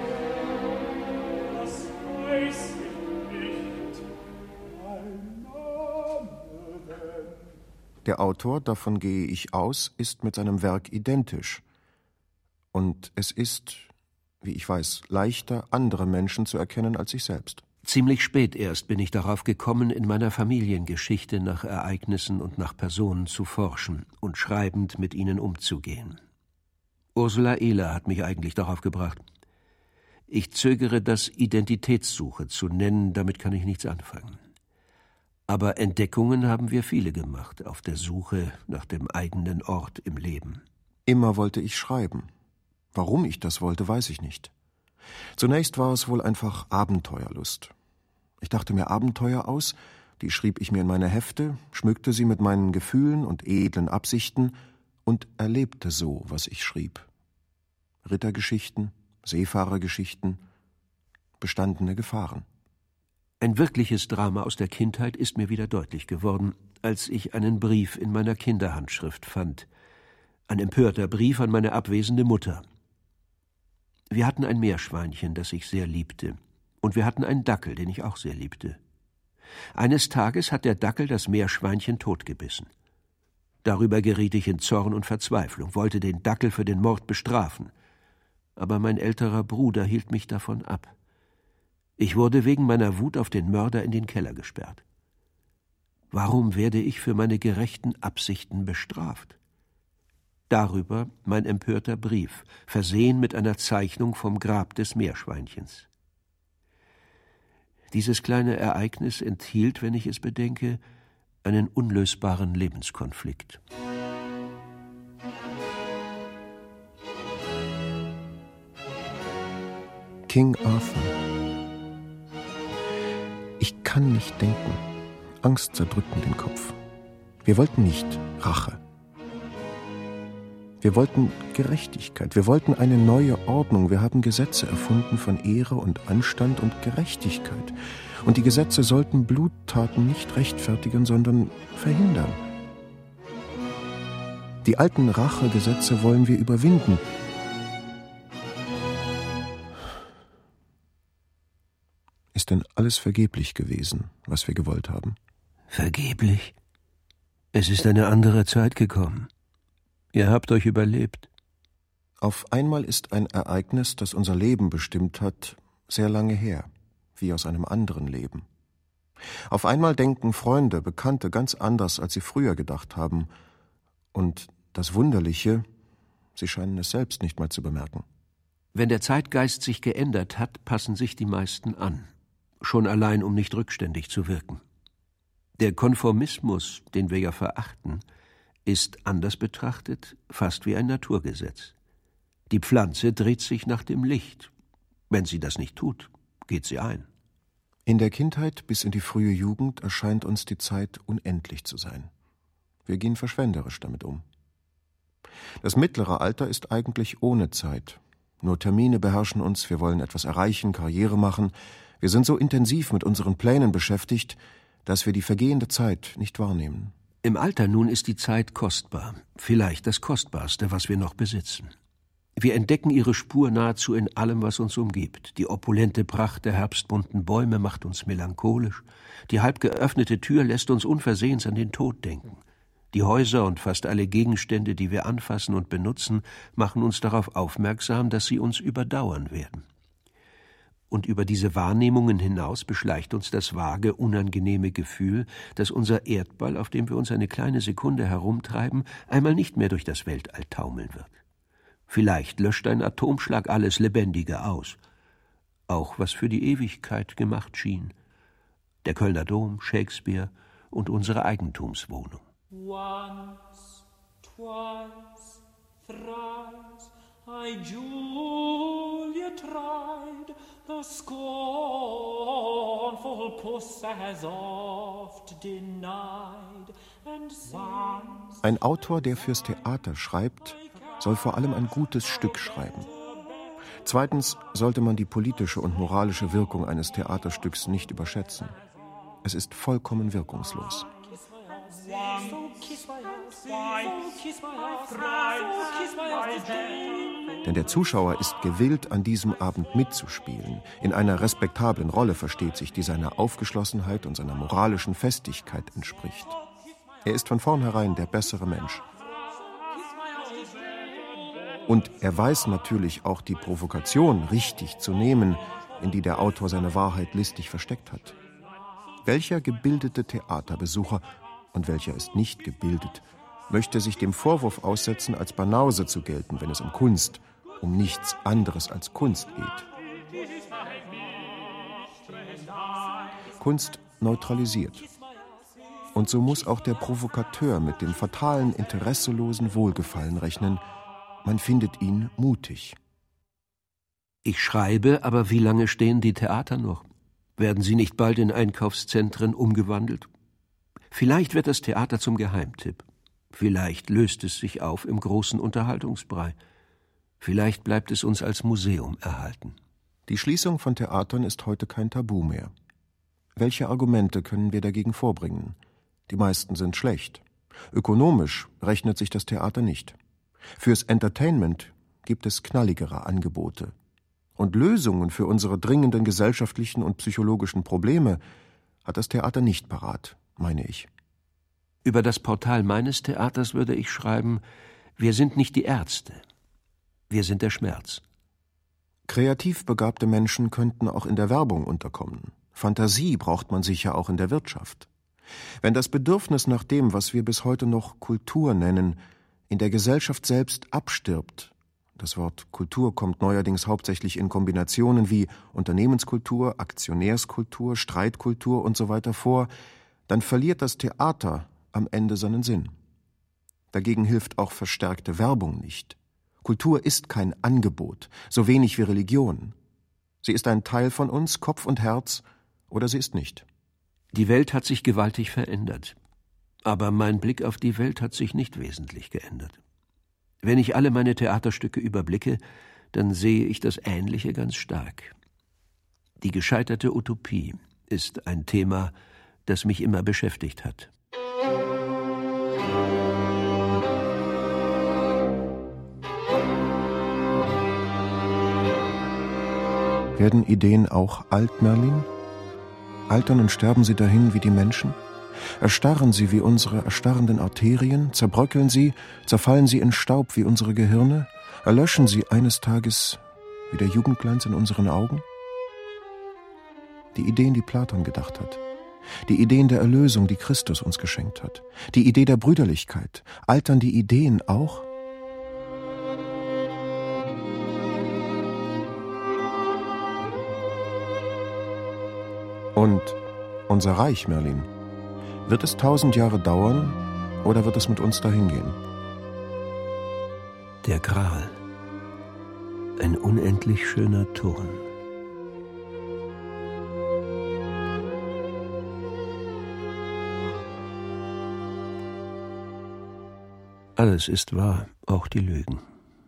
Das weiß ich nicht. Mein Name denn? Der Autor, davon gehe ich aus, ist mit seinem Werk identisch. Und es ist, wie ich weiß, leichter, andere Menschen zu erkennen als sich selbst. Ziemlich spät erst bin ich darauf gekommen, in meiner Familiengeschichte nach Ereignissen und nach Personen zu forschen und schreibend mit ihnen umzugehen. Ursula Ehler hat mich eigentlich darauf gebracht. Ich zögere, das Identitätssuche zu nennen, damit kann ich nichts anfangen. Aber Entdeckungen haben wir viele gemacht, auf der Suche nach dem eigenen Ort im Leben. Immer wollte ich schreiben. Warum ich das wollte, weiß ich nicht. Zunächst war es wohl einfach Abenteuerlust. Ich dachte mir Abenteuer aus, die schrieb ich mir in meine Hefte, schmückte sie mit meinen Gefühlen und edlen Absichten und erlebte so, was ich schrieb. Rittergeschichten, Seefahrergeschichten, bestandene Gefahren. Ein wirkliches Drama aus der Kindheit ist mir wieder deutlich geworden, als ich einen Brief in meiner Kinderhandschrift fand. Ein empörter Brief an meine abwesende Mutter. Wir hatten ein Meerschweinchen, das ich sehr liebte. Und wir hatten einen Dackel, den ich auch sehr liebte. Eines Tages hat der Dackel das Meerschweinchen totgebissen. Darüber geriet ich in Zorn und Verzweiflung, wollte den Dackel für den Mord bestrafen. Aber mein älterer Bruder hielt mich davon ab. Ich wurde wegen meiner Wut auf den Mörder in den Keller gesperrt. Warum werde ich für meine gerechten Absichten bestraft? Darüber mein empörter Brief, versehen mit einer Zeichnung vom Grab des Meerschweinchens. Dieses kleine Ereignis enthielt, wenn ich es bedenke, einen unlösbaren Lebenskonflikt. King Arthur. Ich kann nicht denken. Angst zerdrückt mir den Kopf. Wir wollten nicht Rache. Wir wollten Gerechtigkeit. Wir wollten eine neue Ordnung. Wir haben Gesetze erfunden von Ehre und Anstand und Gerechtigkeit. Und die Gesetze sollten Bluttaten nicht rechtfertigen, sondern verhindern. Die alten Rachegesetze wollen wir überwinden. Ist denn alles vergeblich gewesen, was wir gewollt haben? Vergeblich? Es ist eine andere Zeit gekommen. Ihr habt euch überlebt. Auf einmal ist ein Ereignis, das unser Leben bestimmt hat, sehr lange her, wie aus einem anderen Leben. Auf einmal denken Freunde, Bekannte ganz anders, als sie früher gedacht haben. Und das Wunderliche, sie scheinen es selbst nicht mal zu bemerken. Wenn der Zeitgeist sich geändert hat, passen sich die meisten an. Schon allein, um nicht rückständig zu wirken. Der Konformismus, den wir ja verachten, ist anders betrachtet fast wie ein Naturgesetz. Die Pflanze dreht sich nach dem Licht. Wenn sie das nicht tut, geht sie ein. In der Kindheit bis in die frühe Jugend erscheint uns die Zeit unendlich zu sein. Wir gehen verschwenderisch damit um. Das mittlere Alter ist eigentlich ohne Zeit. Nur Termine beherrschen uns, wir wollen etwas erreichen, Karriere machen. Wir sind so intensiv mit unseren Plänen beschäftigt, dass wir die vergehende Zeit nicht wahrnehmen. Im Alter nun ist die Zeit kostbar, vielleicht das Kostbarste, was wir noch besitzen. Wir entdecken ihre Spur nahezu in allem, was uns umgibt. Die opulente Pracht der herbstbunten Bäume macht uns melancholisch. Die halb geöffnete Tür lässt uns unversehens an den Tod denken. Die Häuser und fast alle Gegenstände, die wir anfassen und benutzen, machen uns darauf aufmerksam, dass sie uns überdauern werden. Und über diese Wahrnehmungen hinaus beschleicht uns das vage, unangenehme Gefühl, dass unser Erdball, auf dem wir uns eine kleine Sekunde herumtreiben, einmal nicht mehr durch das Weltall taumeln wird. Vielleicht löscht ein Atomschlag alles Lebendige aus. Auch was für die Ewigkeit gemacht schien. Der Kölner Dom, Shakespeare und unsere Eigentumswohnung. Once, twice, thrice, I Julia tried, the scornful puss has oft denied, and once. Ein Autor, der fürs Theater schreibt, soll vor allem ein gutes Stück schreiben. Zweitens sollte man die politische und moralische Wirkung eines Theaterstücks nicht überschätzen. Es ist vollkommen wirkungslos. Denn der Zuschauer ist gewillt, an diesem Abend mitzuspielen. In einer respektablen Rolle, versteht sich, die seiner Aufgeschlossenheit und seiner moralischen Festigkeit entspricht. Er ist von vornherein der bessere Mensch. Und er weiß natürlich auch die Provokation richtig zu nehmen, in die der Autor seine Wahrheit listig versteckt hat. Welcher gebildete Theaterbesucher, und welcher ist nicht gebildet, möchte sich dem Vorwurf aussetzen, als Banause zu gelten, wenn es um Kunst, um nichts anderes als Kunst geht. Kunst neutralisiert. Und so muss auch der Provokateur mit dem fatalen, interesselosen Wohlgefallen rechnen. Man findet ihn mutig. Ich schreibe, aber wie lange stehen die Theater noch? Werden sie nicht bald in Einkaufszentren umgewandelt? Vielleicht wird das Theater zum Geheimtipp. Vielleicht löst es sich auf im großen Unterhaltungsbrei. Vielleicht bleibt es uns als Museum erhalten. Die Schließung von Theatern ist heute kein Tabu mehr. Welche Argumente können wir dagegen vorbringen? Die meisten sind schlecht. Ökonomisch rechnet sich das Theater nicht. Fürs Entertainment gibt es knalligere Angebote. Und Lösungen für unsere dringenden gesellschaftlichen und psychologischen Probleme hat das Theater nicht parat, meine ich. Über das Portal meines Theaters würde ich schreiben: Wir sind nicht die Ärzte. Wir sind der Schmerz. Kreativ begabte Menschen könnten auch in der Werbung unterkommen. Fantasie braucht man sicher auch in der Wirtschaft. Wenn das Bedürfnis nach dem, was wir bis heute noch Kultur nennen, in der Gesellschaft selbst abstirbt, das Wort Kultur kommt neuerdings hauptsächlich in Kombinationen wie Unternehmenskultur, Aktionärskultur, Streitkultur und so weiter vor, dann verliert das Theater am Ende seinen Sinn. Dagegen hilft auch verstärkte Werbung nicht. Kultur ist kein Angebot, so wenig wie Religion. Sie ist ein Teil von uns, Kopf und Herz, oder sie ist nicht. Die Welt hat sich gewaltig verändert. Aber mein Blick auf die Welt hat sich nicht wesentlich geändert. Wenn ich alle meine Theaterstücke überblicke, dann sehe ich das Ähnliche ganz stark. Die gescheiterte Utopie ist ein Thema, das mich immer beschäftigt hat. Werden Ideen auch alt, Merlin? Altern und sterben sie dahin wie die Menschen? Erstarren sie wie unsere erstarrenden Arterien? Zerbröckeln sie, zerfallen sie in Staub wie unsere Gehirne? Erlöschen sie eines Tages wie der Jugendglanz in unseren Augen? Die Ideen, die Platon gedacht hat, die Ideen der Erlösung, die Christus uns geschenkt hat, die Idee der Brüderlichkeit, altern die Ideen auch? Und unser Reich, Merlin, wird es tausend Jahre dauern oder wird es mit uns dahin gehen? Der Gral. Ein unendlich schöner Ton. Alles ist wahr, auch die Lügen.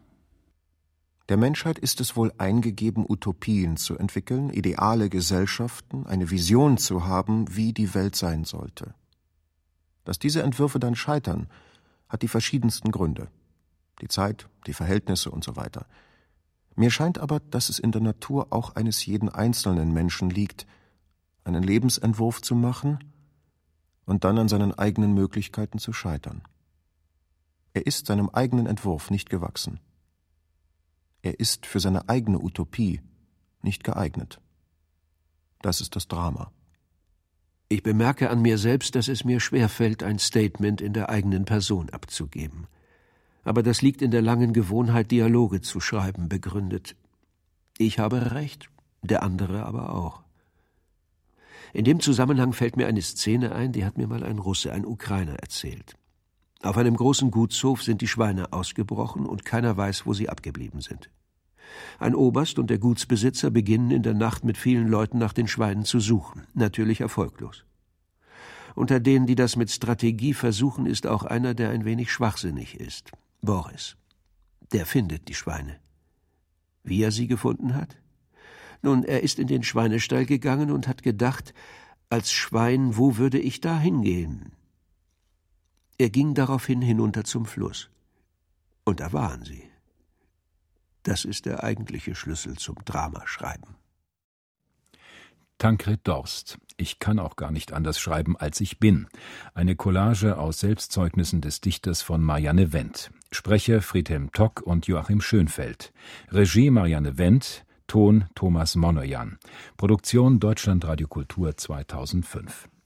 Der Menschheit ist es wohl eingegeben, Utopien zu entwickeln, ideale Gesellschaften, eine Vision zu haben, wie die Welt sein sollte. Dass diese Entwürfe dann scheitern, hat die verschiedensten Gründe. Die Zeit, die Verhältnisse und so weiter. Mir scheint aber, dass es in der Natur auch eines jeden einzelnen Menschen liegt, einen Lebensentwurf zu machen und dann an seinen eigenen Möglichkeiten zu scheitern. Er ist seinem eigenen Entwurf nicht gewachsen. Er ist für seine eigene Utopie nicht geeignet. Das ist das Drama. Ich bemerke an mir selbst, dass es mir schwerfällt, ein Statement in der eigenen Person abzugeben. Aber das liegt in der langen Gewohnheit, Dialoge zu schreiben, begründet. Ich habe recht, der andere aber auch. In dem Zusammenhang fällt mir eine Szene ein, die hat mir mal ein Russe, ein Ukrainer, erzählt. Auf einem großen Gutshof sind die Schweine ausgebrochen und keiner weiß, wo sie abgeblieben sind. Ein Oberst und der Gutsbesitzer beginnen in der Nacht mit vielen Leuten nach den Schweinen zu suchen, natürlich erfolglos. Unter denen, die das mit Strategie versuchen, ist auch einer, der ein wenig schwachsinnig ist, Boris. Der findet die Schweine. Wie er sie gefunden hat? Nun, er ist in den Schweinestall gegangen und hat gedacht, als Schwein, wo würde ich da hingehen? Er ging daraufhin hinunter zum Fluss. Und da waren sie. Das ist der eigentliche Schlüssel zum Dramaschreiben. Tancred Dorst. Ich kann auch gar nicht anders schreiben, als ich bin. Eine Collage aus Selbstzeugnissen des Dichters von Marianne Wendt. Sprecher Friedhelm Tock und Joachim Schönfeld. Regie Marianne Wendt. Ton Thomas Monojan. Produktion Deutschlandradio Kultur zweitausendfünf.